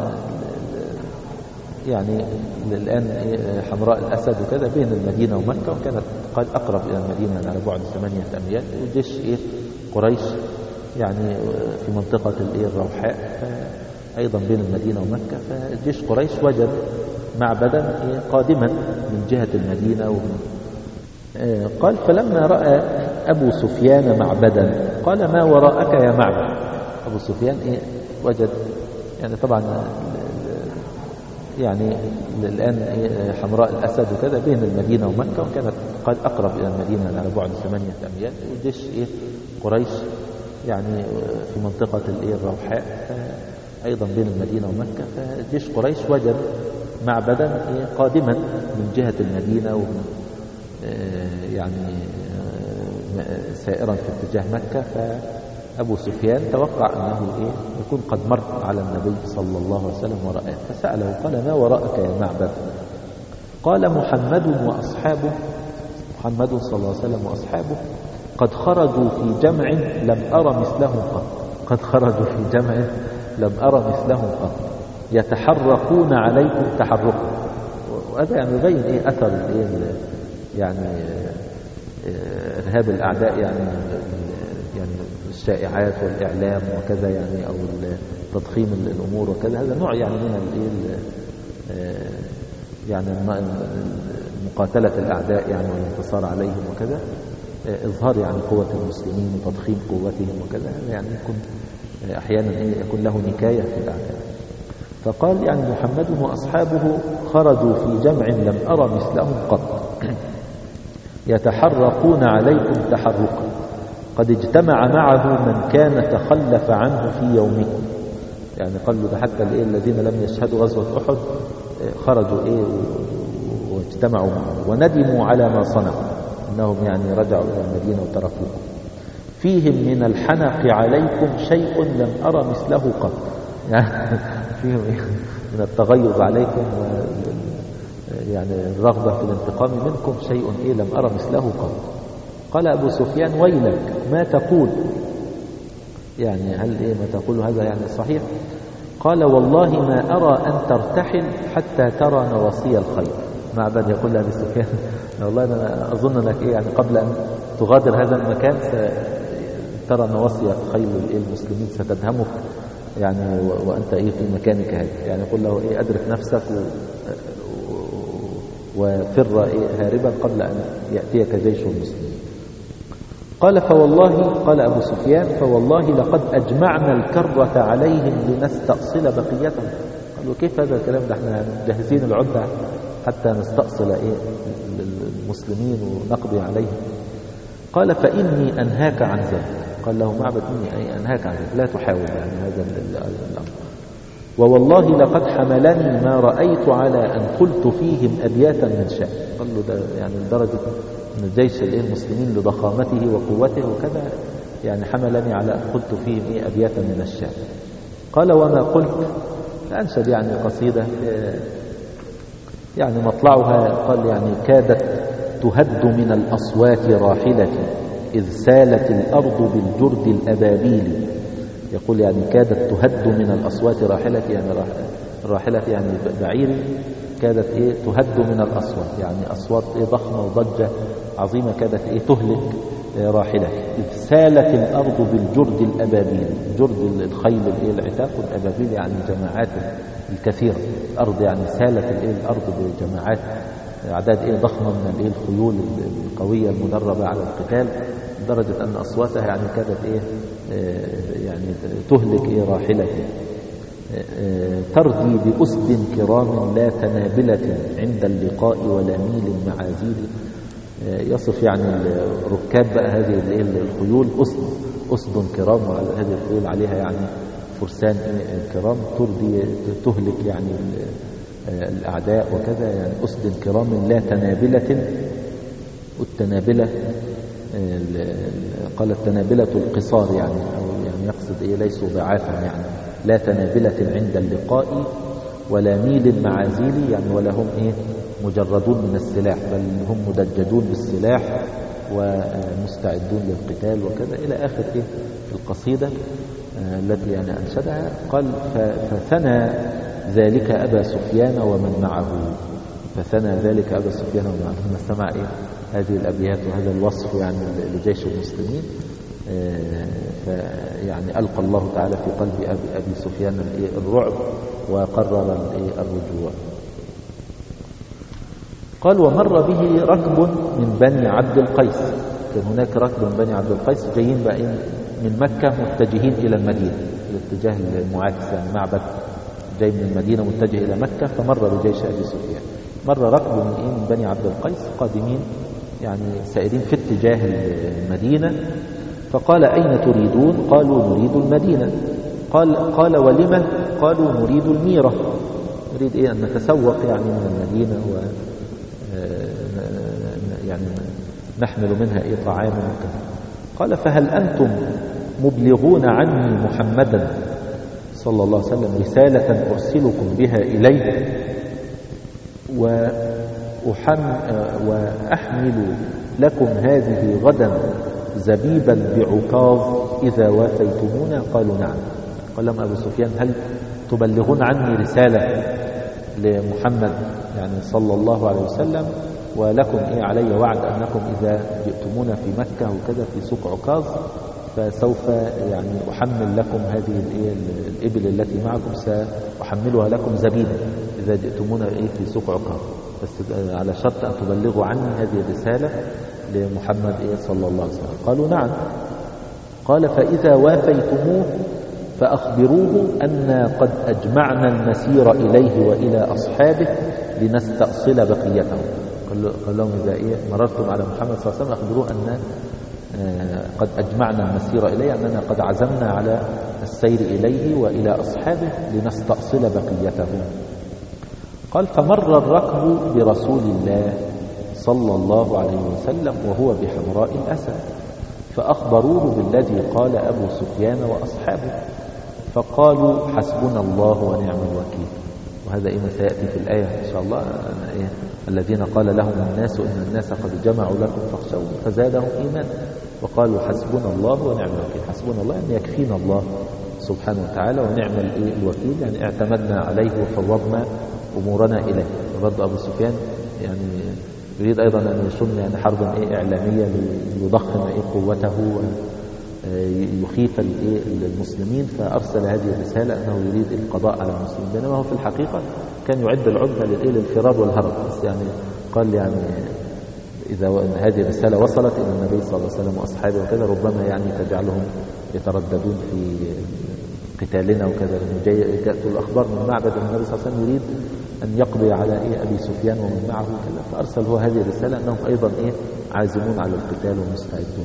يعني الآن حمراء الأسد وكذا بين المدينة ومكة، وكانت قد أقرب إلى المدينة على بعد 8 أميال، وجيش قريش يعني في منطقة الروحاء أيضا بين المدينة ومكة. فجيش قريش وجد معبدا قادما من جهة المدينة قال: فلما رأى أبو سفيان معبدا قال: ما وراءك يا معبد. أبو سفيان وجد يعني طبعا يعني الآن حمراء الأسد وكذا بين المدينة ومكة، وكانت قد أقرب إلى المدينة على بعد 8 أميال، وجيش قريش يعني في منطقة الروحاء أيضا بين المدينة ومكة. فجيش قريش وجد معبدا قادما من جهة المدينة يعني سائرا في اتجاه مكة. فأبو سفيان توقع أنه يكون قد مر على النبي صلى الله عليه وسلم ورآه، فسأله قال: ما وراءك يا معبد؟ قال: محمد وأصحابه، محمد صلى الله عليه وسلم وأصحابه قد خرجوا في جمع لم أرى مثلهم قط. قد خرجوا في جمع لم أرى مثلهم قط يتحرقون عليكم تحرقا. وهذا يعني يبين أثر يعني إرهاب الأعداء يعني الشائعات والإعلام وكذا يعني، أو تضخيم الأمور وكذا. هذا نوع يعني من يعني مقاتلة الأعداء يعني والانتصار عليهم وكذا، إظهار يعني قوة المسلمين وتضخيم قوتهم وكذا. يعني يكون أحيانا يكون له نكاية في الأعداء. فقال يعني محمد وأصحابه خرجوا في جمع لم أرى مثلهم قط يتحرقون عليكم تحرقا قد اجتمع معه من كان تخلف عنه في يومكم. يعني قالوا ده حتى الذين لم يشهدوا غزوة أحد خرجوا واجتمعوا معه وندموا على ما صنعوا، أنهم يعني رجعوا إلى المدينة وتركوكم. فيهم من الحنق عليكم شيء لم أرى مثله قط. يعني فيهم من التغيظ عليكم يعني الرغبة في الانتقام منكم شيء لم أرى مثله قط. قال أبو سفيان: ويلك ما تقول؟ يعني هل ما تقول هذا يعني صحيح؟ قال: والله ما أرى أن ترتحل حتى ترى نواصي الخير. معبد يقول لأبي سفيان: والله أنا أظن أنك يعني قبل أن تغادر هذا المكان ترى نواصي خير المسلمين ستدهمك يعني وأنت في مكانك هذا. يعني يقول له أدرك نفسك وفر هاربا قبل أن يأتيك جيش المسلمين. قال: فوالله، قال أبو سفيان: فوالله لقد أجمعنا الكرة عليهم لنستأصل بقيتهم. قالوا: كيف هذا الكلام؟ ده احنا جاهزين العدة حتى نستأصل المسلمين ونقضي عليهم. قال: فإني أنهاك عن ذلك. قال له معبد: إني أنهاك عن ذلك، لا تحاول يعني هذا الأمر. ووالله لقد حملني ما رأيت على أن قلت فيهم أبياتا من شأن. قال له ده يعني لدرجة أن الجيش المسلمين لضخامته وقوته وكذا يعني حملني على أن قلت فيهم أبياتا من الشأن. قال: وما قلت؟ أنشد يعني قصيدة يعني مطلعها قال يعني: كادت تهد من الأصوات راحلتي إذ سالت الأرض بالجرد الأبابيل. يقول يعني كادت تهد من الأصوات راحلتي، يعني راحلتي يعني بعيري كادت تهد من الأصوات، يعني أصوات ضخمة وضجة عظيمة كادت تهلك راحلتي. إذ سالت الأرض بالجرد الأبابيل، جرد الخيل العتاق، والأبابيل يعني جماعات الكثيرة. الأرض يعني سالت الأرض بجماعات أعداد ضخمة من الخيول القوية المدربة على القتال، لدرجة أن أصواتها يعني كادت يعني تهلك راحلته. ترضي بأسد كرام لا تنابلة عند اللقاء ولا ميل معازيل. يصف يعني الركاب بقى هذه الخيول أسد كرام، وهذه الخيول عليها يعني فرسان كرام ترضي تهلك يعني الأعداء وكذا. يعني أسد كرام لا تنابلة. التنابلة قال التنابلة القصار يعني، أو يعني يقصد ليسوا ضعافا يعني. لا تنابلة عند اللقاء ولا ميل معازيل، يعني ولا هم مجردون من السلاح، بل هم مدججون بالسلاح ومستعدون للقتال وكذا إلى آخر في القصيدة التي يعني أنشدها. قال فثنى ذلك أبا سفيان ومن معه. فثنى ذلك أبا سفيان ومن معه لما سمع هذه الأبيات وهذا الوصف يعني لجيش المسلمين. فيعني ألقى الله تعالى في قلب أبي سفيان الرعب وقرر الرجوع. قال ومر به ركب من بني عبد القيس. كان هناك ركب من بني عبد القيس جايين بقى من مكة متجهين إلى المدينة، الاتجاه المعاكس يعني معبد جاي من المدينة متجه إلى مكة، فمر بجيش أبي سفيان. مر ركب من بني عبد القيس قادمين يعني سائرين في اتجاه المدينة. فقال أين تريدون؟ قالوا نريد المدينة. قال ولم؟ قالوا نريد الميرة، نريد أن نتسوق يعني من المدينة و يعني نحمل منها طعاما وكذا. قال فهل أنتم مبلغون عني محمدا صلى الله عليه وسلم رسالة أرسلكم بها إليه وأحمل لكم هذه غدا زبيبا بعكاظ إذا وافيتمونا؟ قالوا نعم. قال لهم أبو سفيان هل تبلغون عني رسالة لمحمد يعني صلى الله عليه وسلم، ولكم علي وعد أنكم إذا جئتمونا في مكة وكذا في سوق عكاظ فسوف يعني أحمل لكم هذه الإبل التي معكم، سأحملها لكم زبيبا إذا جئتمونا في سوق عكاظ، بس على شرط أن تبلغوا عني هذه الرسالة لمحمد صلى الله عليه وسلم. قالوا نعم. قال فإذا وافيتموه فأخبروه أن قد أجمعنا المسير إليه وإلى أصحابه لنستأصل بقيته. قال لهم إذا مررتم على محمد صلى الله عليه وسلم أخبروه أن قد أجمعنا المسير إليه، أننا قد عزمنا على السير إليه وإلى أصحابه لنستأصل بقيته. قال فمر الركب برسول الله صلى الله عليه وسلم وهو بحمراء الأسد، فأخبروه بالذي قال أبو سفيان وأصحابه، فقالوا حسبنا الله ونعم الوكيل. وهذا ما سيأتي في الآية إن شاء الله. الذين قال لهم الناس إن الناس قد جمعوا لكم فاخشوا فزادهم إيمانا وقالوا حسبنا الله ونعم الوكيل. حسبنا الله يعني يكفينا الله سبحانه وتعالى، ونعم الوكيل يعني اعتمدنا عليه وفوضنا أمورنا إليه. برضه أبو سفيان يعني يريد أيضا أن يشن يعني حربا إعلامية ليضخم قوته ويخيف المسلمين، فأرسل هذه الرسالة أنه يريد القضاء على المسلمين، بينما هو في الحقيقة كان يعد العدة للفرار والهرب. بس يعني قال يعني إذا هذه الرسالة وصلت إلى النبي صلى الله عليه وسلم وأصحابه وكذا ربما يعني تجعلهم يترددون في قتالنا وكذا، لأنه جاءت الأخبار من معبد النبي صلى الله عليه وسلم يريد أن يقضي على أبي سفيان ومن معه كذا، فأرسل هو هذه الرسالة أنهم أيضا عازمون على القتال ومستعدون.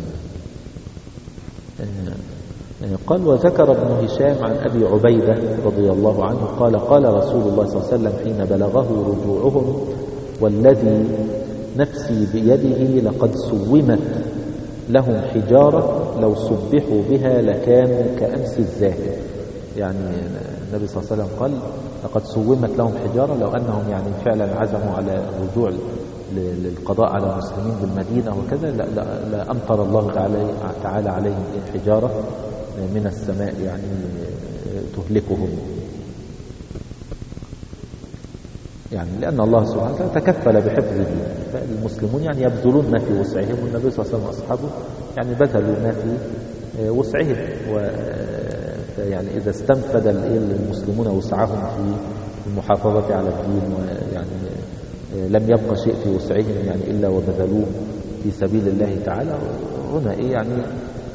قال وذكر ابن هشام عن أبي عبيدة رضي الله عنه قال قال رسول الله صلى الله عليه وسلم حين بلغه رجوعهم والذي نفسي بيده لقد سومت لهم حجارة لو صبحوا بها لكانوا كأمس الزاهر. يعني النبي صلى الله عليه وسلم قال لقد سومت لهم حجارة، لو أنهم يعني فعلا عزموا على الرجوع للقضاء على المسلمين بالمدينة وكذا لا أمطر الله تعالى عليهم حجارة من السماء يعني تهلكهم، يعني لأن الله سبحانه وتعالى تكفل بحفظ دينه، فالمسلمون يعني يبذلون ما في وسعهم، والنبي صلى الله عليه وسلم وأصحابه يعني بذلوا ما في وسعهم. يعني إذا استنفذ المسلمون وسعهم في المحافظة على الدين ويعني لم يبقى شيء في وسعهم يعني إلا وبذلوه في سبيل الله تعالى، هنا يعني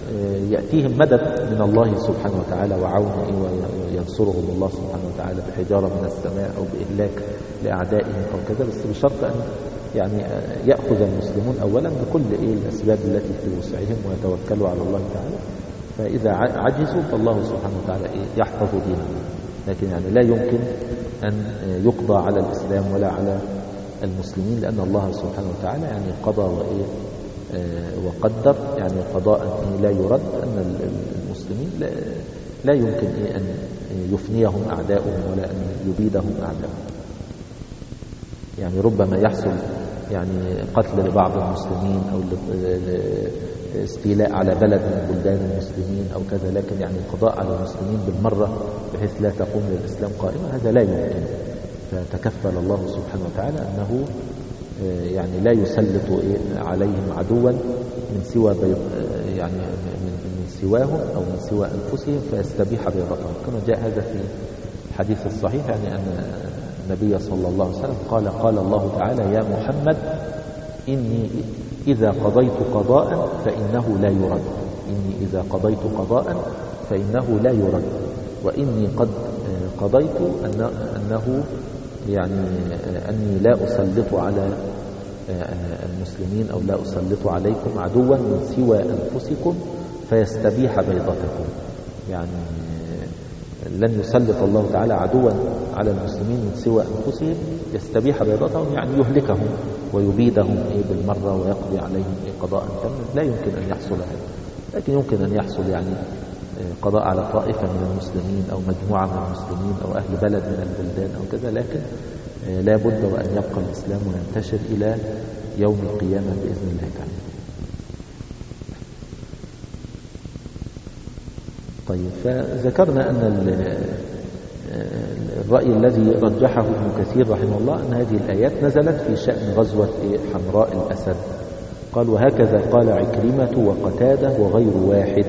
يأتيهم مدد من الله سبحانه وتعالى وعون وينصرهم الله سبحانه وتعالى بحجارة من السماء أو بإهلاك لأعدائهم أو كذا، بس بشرط أن يعني يأخذ المسلمون أولا بكل الأسباب التي في وسعهم ويتوكلوا على الله تعالى، فإذا عجزوا فالله سبحانه وتعالى يحفظ دينهم. لكن يعني لا يمكن أن يقضى على الإسلام ولا على المسلمين، لأن الله سبحانه وتعالى يعني قضى وقدر، يعني قضاء لا يرد، أن المسلمين لا يمكن أن يفنيهم أعداؤهم ولا أن يبيدهم أعداؤهم. يعني ربما يحصل يعني قتل لبعض المسلمين أو استيلاء على بلد من بلدان المسلمين أو كذا، لكن يعني القضاء على المسلمين بالمرة بحيث لا تقوم للإسلام قائمة، هذا لا يمكن. فتكفل الله سبحانه وتعالى أنه يعني لا يسلط عليهم عدوا من سوى يعني من سواهم أو من سوى أنفسهم فيستبيح بيضتهم، كما جاء هذا في الحديث الصحيح، يعني أن النبي صلى الله عليه وسلم قال الله تعالى: يا محمد إني إذا قضيت قضاء فإنه لا يرد، إني إذا قضيت قضاء فإنه لا يرد، وإني قد قضيت أنه يعني أني لا أسلط على المسلمين أو لا أسلط عليكم عدوا من سوى أنفسكم فيستبيح بيضتكم. يعني لن يسلط الله تعالى عدوا على المسلمين من سوى أنفسهم يستبيح بيضتهم، يعني يهلكهم ويبيدهم بالمرة ويقضي عليهم قضاء تاما. لا يمكن أن يحصل هذا، لكن يمكن أن يحصل يعني قضاء على طائفة من المسلمين أو مجموعة من المسلمين أو أهل بلد من البلدان أو كذا، لكن لا بد وأن يبقى الإسلام وينتشر إلى يوم القيامة بإذن الله تعالى. طيب، فذكرنا أن الرأي الذي رجحه ابن كثير رحمه الله أن هذه الآيات نزلت في شأن غزوة حمراء الأسد. قال: وهكذا قال عكرمة وقتادة وغير واحد،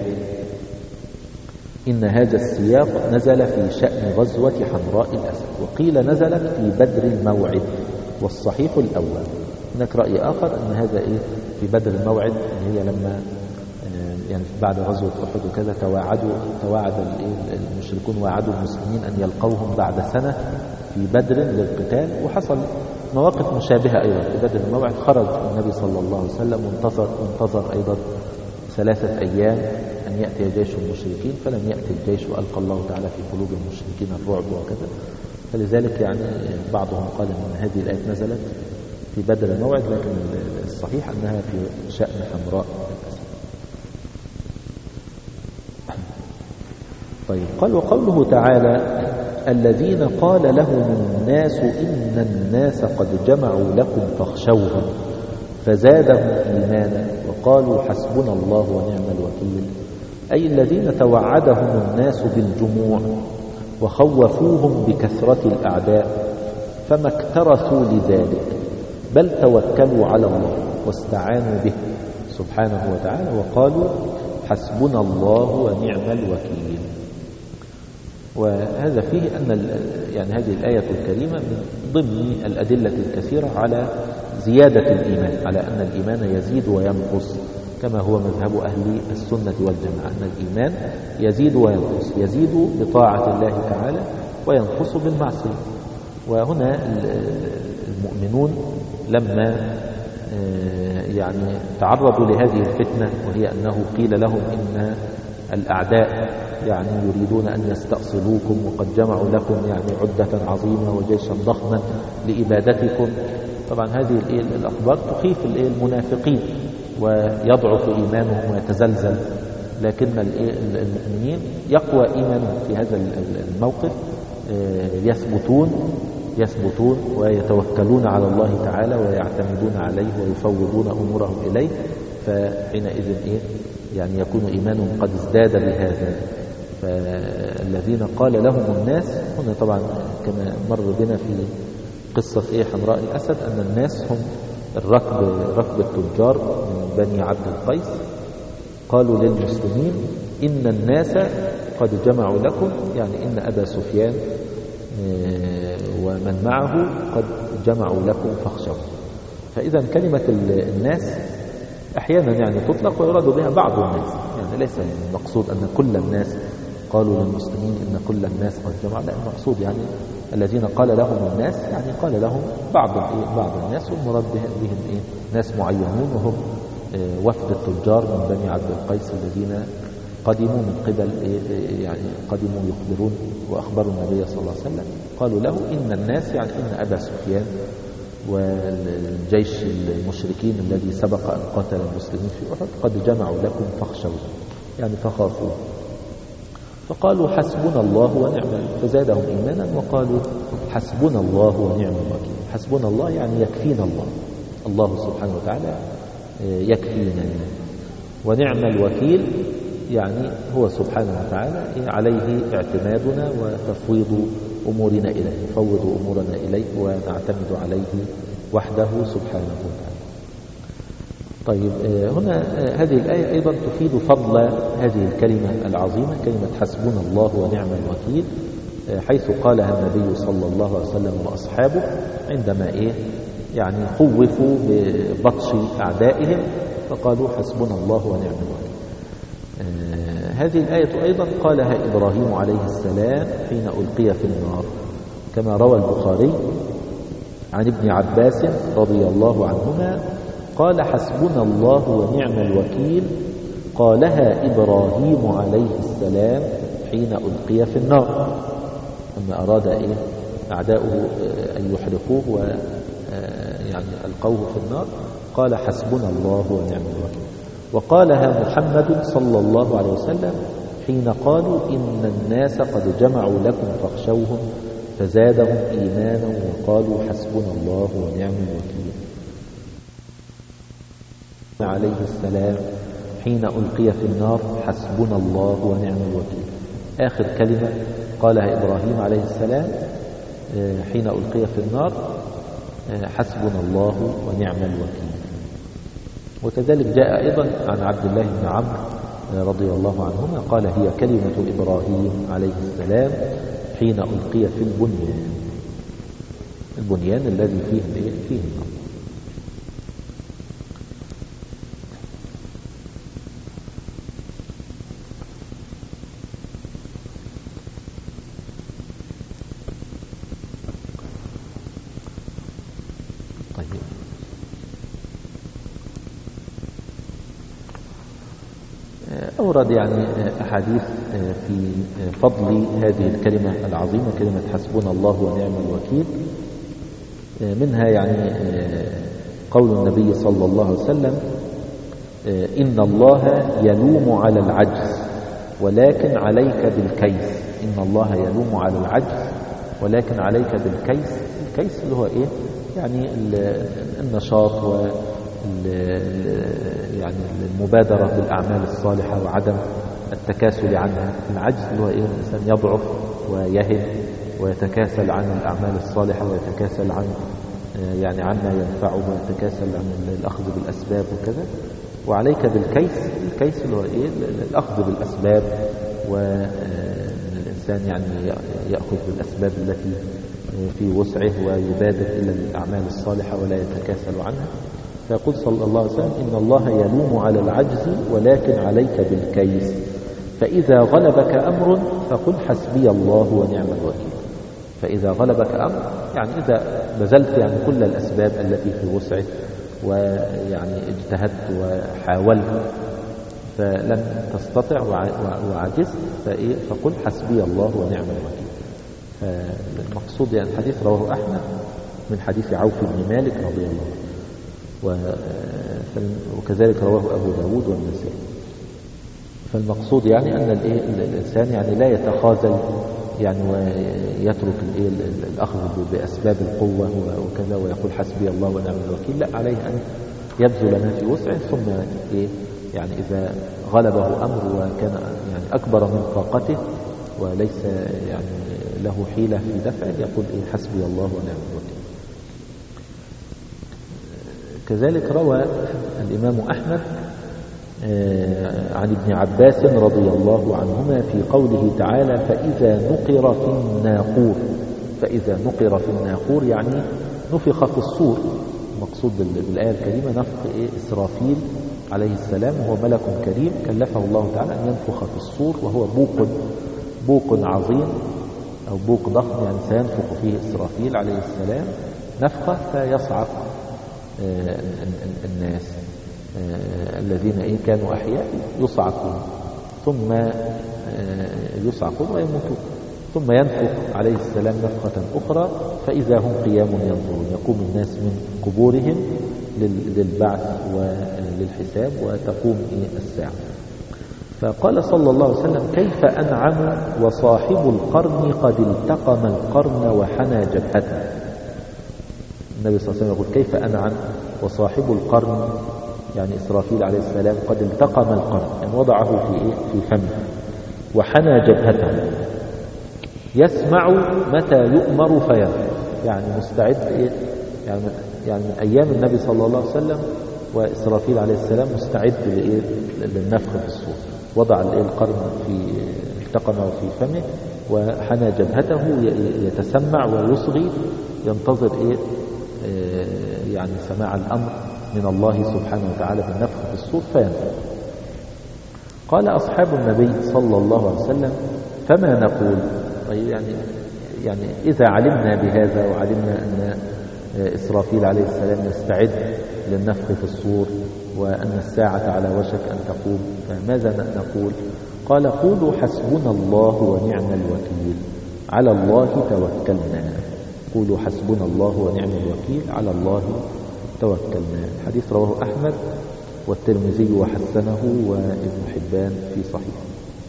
إن هذا السياق نزل في شأن غزوة حمراء الأسد، وقيل نزلت في بدر الموعد، والصحيح الأول. هناك رأي آخر أن هذا في بدر الموعد، اللي هي لما يعني بعد غزوة أحد وكذا توعد المشركون وعدوا المسلمين أن يلقوهم بعد سنة في بدر للقتال، وحصل مواقف مشابهة أيضا في بدر الموعد. خرج النبي صلى الله عليه وسلم وانتظر أيضا 3 أيام أن يأتي جيش المشركين، فلم يأتي الجيش، وألقى الله تعالى في قلوب المشركين الرعب وكذا. فلذلك يعني بعضهم قال أن هذه الآية نزلت في بدر الموعد، لكن الصحيح أنها في شأن حمراء الأسد. طيب، قال: وقوله تعالى: الذين قال لهم الناس إن الناس قد جمعوا لكم فاخشوهم فزادهم إيمانا وقالوا حسبنا الله ونعم الوكيل، أي الذين توعدهم الناس بالجموع وخوفوهم بكثرة الأعداء فما اكترثوا لذلك، بل توكلوا على الله واستعانوا به سبحانه وتعالى وقالوا حسبنا الله ونعم الوكيل. وهذا فيه أن يعني هذه الآية الكريمة من ضمن الأدلة الكثيرة على زيادة الإيمان، على أن الإيمان يزيد وينقص، كما هو مذهب أهل السنة والجماعة، أن الإيمان يزيد وينقص، يزيد بطاعة الله تعالى وينقص بالمعصية. وهنا المؤمنون لما يعني تعرضوا لهذه الفتنة، وهي أنه قيل لهم إن الأعداء يعني يريدون أن يستأصلوكم وقد جمعوا لكم يعني عدة عظيمة وجيشا ضخما لإبادتكم. طبعا هذه الأخبار تخيف المنافقين ويضعف إيمانهم ويتزلزل، لكن المؤمنين يقوى إيمانهم في هذا الموقف، يثبتون ويتوكلون على الله تعالى ويعتمدون عليه ويفوضون أمورهم إليه، فحينئذ يعني يكون إيمانهم قد ازداد بهذا. فالذين قال لهم الناس هنا طبعا كما مر بنا في قصة حمراء الأسد أن الناس هم ركب التجار من بني عبد القيس، قالوا للمسلمين إن الناس قد جمعوا لكم، يعني إن أبا سفيان ومن معه قد جمعوا لكم فاخشوا. فإذا كلمة الناس أحيانا يعني تطلق ويراد بها بعض الناس، يعني ليس المقصود أن كل الناس قالوا للمسلمين إن كل الناس قد جمعوا، لا، المقصود يعني الذين قال لهم الناس يعني قال لهم بعض الناس، والمراد بهم ناس معينون، وهم وفد التجار من بني عبد القيس الذين قدموا من قبل يعني قدموا يخبرون وأخبروا النبي صلى الله عليه وسلم. قالوا له إن الناس يعني إن أبا سفيان والجيش المشركين الذي سبق أن قاتل المسلمين في أحد قد جمعوا لكم فاخشوا، يعني فخافوا. فقالوا حسبنا الله ونعم الوكيل، فزادهم إيمانا وقالوا حسبنا الله ونعم الوكيل. حسبنا الله يعني يكفينا الله سبحانه وتعالى يكفينا، ونعم الوكيل يعني هو سبحانه وتعالى عليه اعتمادنا وتفويض أمورنا إليه، نفوض أمورنا إليه ونعتمد عليه وحده سبحانه وتعالى. طيب، هنا هذه الآية أيضا تفيد فضل هذه الكلمة العظيمة، كلمة حسبنا الله ونعم الوكيل، حيث قالها النبي صلى الله عليه وسلم وأصحابه عندما يعني خوفوا ببطش أعدائهم فقالوا حسبنا الله ونعم الوكيل. هذه الآية أيضا قالها إبراهيم عليه السلام حين ألقي في النار، كما روى البخاري عن ابن عباس رضي الله عنهما قال حسبنا الله ونعم الوكيل، قالها إبراهيم عليه السلام حين ألقي في النار، لما أراد أعداؤه أن يحرقوه ويعني ألقوه في النار، قال حسبنا الله ونعم الوكيل. وقالها محمد صلى الله عليه وسلم حين قالوا إن الناس قد جمعوا لكم فاخشوهم فزادهم إيمانا وقالوا حسبنا الله ونعم الوكيل. عليه السلام حين ألقي في النار حسبنا الله ونعم الوكيل. آخر كلمة قالها إبراهيم عليه السلام حين ألقي في النار حسبنا الله ونعم الوكيل. وكذلك جاء أيضا عن عبد الله بن عمرو رضي الله عنهما قال هي كلمة إبراهيم عليه السلام حين ألقي في البنيان الذي فيه النار. أورد يعني أحاديث في فضل هذه الكلمة العظيمة كلمة حسبنا الله ونعم الوكيل، منها يعني قول النبي صلى الله عليه وسلم إن الله يلوم على العجز ولكن عليك بالكيس. إن الله يلوم على العجز ولكن عليك بالكيس. الكيس اللي هو يعني النشاط يعني المبادرة بالأعمال الصالحة وعدم التكاسل عنها. العجز اللي هو الإنسان يضعف ويهن ويتكاسل عن الأعمال الصالحة ويتكاسل عن يعني عما ينفعه ويتكاسل عن الأخذ بالأسباب وكذا. وعليك بالكيس. الكيس اللي هو الأخذ بالأسباب، والإنسان يعني يأخذ بالأسباب التي في وسعه ويبادر إلى الأعمال الصالحة ولا يتكاسل عنها. فيقول صلى الله عليه وسلم إن الله يلوم على العجز ولكن عليك بالكيس، فإذا غلبك أمر فقل حسبي الله ونعم الوكيل. فإذا غلبك أمر يعني إذا بذلت يعني كل الأسباب التي في وسعك ويعني اجتهدت وحاولت فلم تستطع وعجزت فقل حسبي الله ونعم الوكيل. فالمقصود يعني الحديث رواه أحمد من حديث عوف بن مالك رضي الله عنه، وكذلك رواه أبو داود والنسائي. فالمقصود يعني أن الإنسان يعني لا يتخاذل يعني ويترك الأخذ بأسباب القوة وكذا ويقول حسبي الله ونعم الوكيل. لا، عليه أن يبذل ما في وسعه، ثم يعني إذا غلبه أمر وكان يعني أكبر من طاقته وليس يعني له حيلة في دفعه يقول حسبي الله ونعم الوكيل. كذلك روى الإمام أحمد عن ابن عباس رضي الله عنهما في قوله تعالى فإذا نقر في الناقور. فإذا نقر في الناقور يعني نفخ في الصور. المقصود بالآية الكريمة نفخ إسرافيل عليه السلام وهو ملك كريم كلفه الله تعالى أن ينفخ في الصور، وهو بوق عظيم أو بوق ضخم، يعني سينفخ فيه إسرافيل عليه السلام نفخة فيصعق الناس الذين كانوا أحياء يصعقون، ثم يصعقون ويموتون، ثم ينفخ عليه السلام نفخة أخرى فإذا هم قيام ينظرون، يقوم الناس من قبورهم للبعث وللحساب وتقوم الساعة. فقال صلى الله عليه وسلم: كيف أنعم وصاحب القرن قد التقم القرن وحنى جبهته. النبي صلى الله عليه وسلم يقول: كيف أنعم وصاحب القرن، يعني إسرافيل عليه السلام، قد التقم القرن، يعني وضعه في فمه، وحنى جبهته، يسمع متى يؤمر فينفخ، يعني مستعد يعني من أيام النبي صلى الله عليه وسلم وإسرافيل عليه السلام مستعد للنفخ في الصور، وضع القرن التقمه في فمه وحنى جبهته يتسمع ويصغي ينتظر يعني سماع الأمر من الله سبحانه وتعالى بالنفخ في الصور فينفخ. قال أصحاب النبي صلى الله عليه وسلم: فما نقول؟ طيب يعني إذا علمنا بهذا وعلمنا أن إسرافيل عليه السلام يستعد للنفخ في الصور وأن الساعة على وشك أن تقوم، فماذا نقول؟ قال: قولوا حسبنا الله ونعم الوكيل، على الله توكلنا. قولوا حسبنا الله ونعم الوكيل، على الله توكلنا. الحديث رواه أحمد والترمذي وحسنه وابن حبان في صحيحه.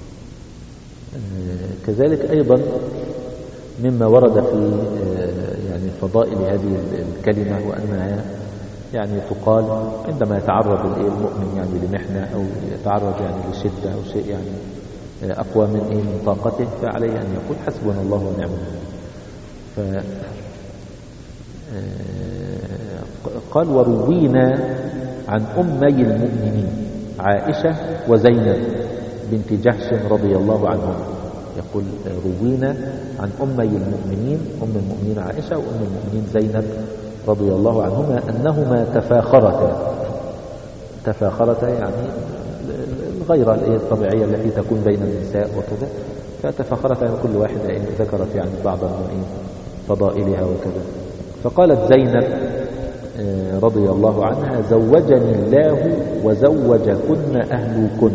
كذلك أيضا مما ورد في يعني فضائل هذه الكلمة، وأنها يعني تقال عندما يتعرض المؤمن يعني لمحنة أو يتعرض يعني لشدة أو شيء يعني أقوى من طاقته، فعليه أن يقول حسبنا الله ونعم الوكيل. قال: وروينا عن أمي المؤمنين عائشة وزينب بنت جحش رضي الله عنهما. يقول: روينا عن أمي المؤمنين، أم المؤمنين عائشة وأم المؤمنين زينب رضي الله عنهما أنهما تفاخرتا يعني الغيرة الطبيعية التي تكون بين النساء وكذا، فتفاخرتا يعني كل واحدة ذكرت يعني بعض فضائلها وكذا. فقالت زينب رضي الله عنها: زوجني الله وزوجكن أهلكن.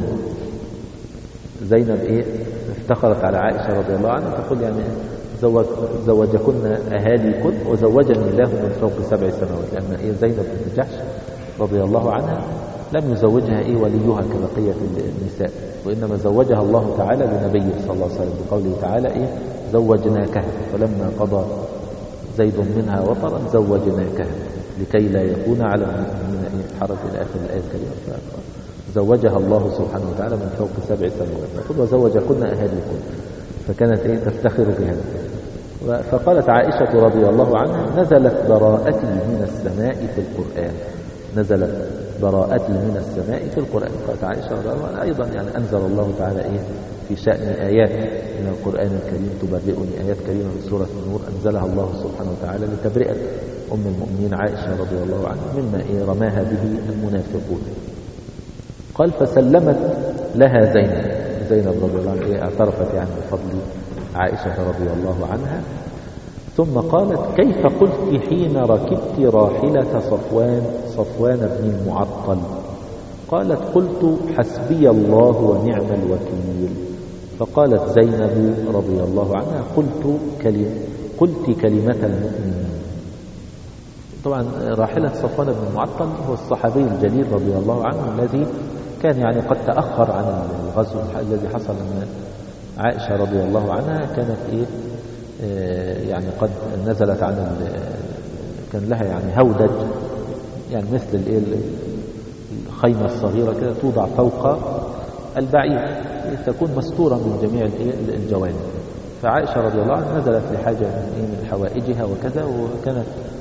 زينب افتخرت على عائشة رضي الله عنها، تقول يعني زوجكن أهاليكن وزوجني الله من فوق 7 سنوات، لأن زينب بنت جحش رضي الله عنها لم يزوجها وليها كبقية النساء، وإنما زوجها الله تعالى لنبيه صلى الله عليه وسلم بقوله تعالى: زوجناكها، فلما قضى زيد منها وطرا زوجناكها لكي لا يكون على المؤمنين حرج إلى آخر الآية الكريمة. زوجها الله سبحانه وتعالى من فوق 7 سنوات، يقول: وزوجكن أهاليكن، فكانت تفتخر بهذا. فقالت عائشة رضي الله عنها: نزلت براءتي من السماء في القرآن. نزلت براءتي من السماء في القرآن. قالت عائشة رضي الله عنها أيضا يعني أنزل الله تعالى في شأن آيات من القرآن الكريم تبرئني، آيات كريمة من سورة النور أنزلها الله سبحانه وتعالى لتبرئة أم المؤمنين عائشة رضي الله عنها مما رماها به المنافقون. قال: فسلمت لها زينب رضي الله عنها، اعترفت يعني بفضل عائشة رضي الله عنها، ثم قالت: كيف قلت حين ركبت راحلة صفوان بن المعطل؟ قالت: قلت حسبي الله ونعم الوكيل. فقالت زينب رضي الله عنها: قلت كلمة المؤمنين. طبعا راحلة صفوان بن المعطل هو الصحابي الجليل رضي الله عنه الذي كان يعني قد تأخر عن الغزو الذي حصل من عائشة رضي الله عنها. كانت يعني قد نزلت كان لها يعني هودج، يعني مثل الخيمة الصغيرة كده توضع فوق البعير تكون مستورة من جميع الجوانب. فعائشة رضي الله عنها نزلت لحاجة من حوائجها وكذا، وكانت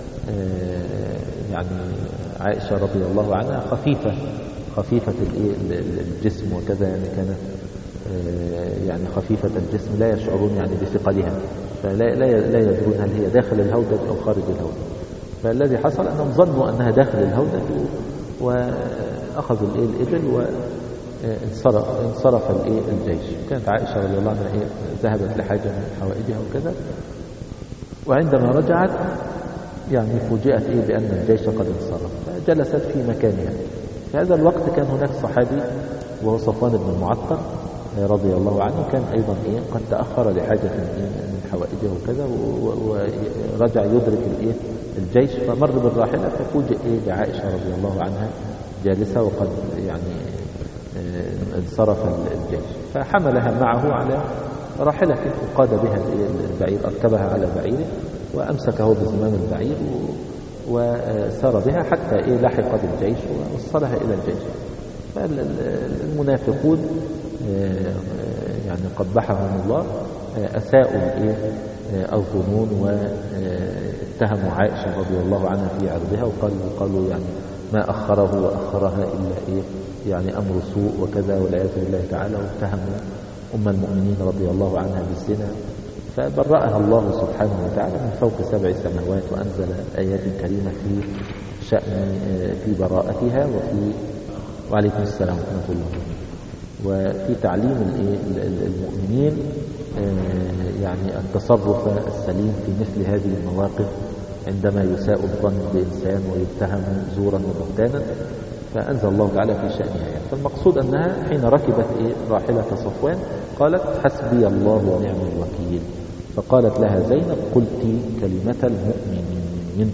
يعني عائشة رضي الله عنها خفيفة الجسم وكذا، يعني كانت يعني خفيفة الجسم لا يشعرون يعني بثقلها، فلا يدرون هل هي داخل الهودج أو خارج الهودج. فالذي حصل أنهم ظنوا أنها داخل الهودج فأخذوا الإبل وانصرف الجيش. كانت عائشة رضي الله عنها ذهبت لحاجة من حوائجها وكذا، وعندما رجعت يعني فوجئت بأن الجيش قد انصرف، فجلست في مكانها. في هذا الوقت كان هناك صحابي وهو صفوان بن المعطل رضي الله عنه، كان أيضا قد تأخر لحاجة من حوائجه وكذا، ورجع يدرك الجيش، فمر بالراحلة ففوجئ بعائشة رضي الله عنها جالسة وقد يعني انصرف الجيش، فحملها معه على راحلته وقاد بها البعير، أركبها على بعيره وأمسكه بزمام البعير وسار بها حتى لحق بالجيش ووصلها إلى الجيش. فالمنافقون يعني قبحهم الله أساءوا الظنون واتهموا عائشة رضي الله عنها في عرضها، وقالوا يعني ما أخره وأخرها إلا يعني أمر سوء وكذا والعياذ بالله تعالى، واتهموا أم المؤمنين رضي الله عنها بالزنا، فبرأها الله سبحانه وتعالى من فوق 7 سماوات، وأنزل آيات كريمة في شأن في براءتها وعليكم السلام ورحمة الله، وفي تعليم المؤمنين يعني التصرف السليم في مثل هذه المواقف عندما يساء الظن بإنسان ويتهم زورا وبهتانا، فأنزل الله تعالى في شأنها يعني. فالمقصود أنها حين ركبت راحلة صفوان قالت حسبي الله ونعم الوكيل، فقالت لها زينب قلت كلمة المؤمنين.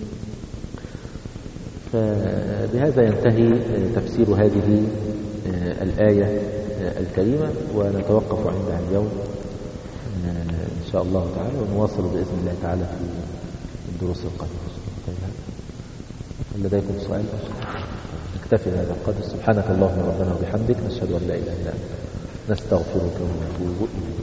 فبهذا ينتهي تفسير هذه الآية الكريمة، ونتوقف عندها اليوم إن شاء الله تعالى، ونواصل بإذن الله تعالى في الدروس القادمة. لديكم سؤال؟ نكتفي بهذا القدر. سبحانك اللهم ربنا وبحمدك، نشهد أن لا إله إلا أنت، نستغفرك ونتوب إليك.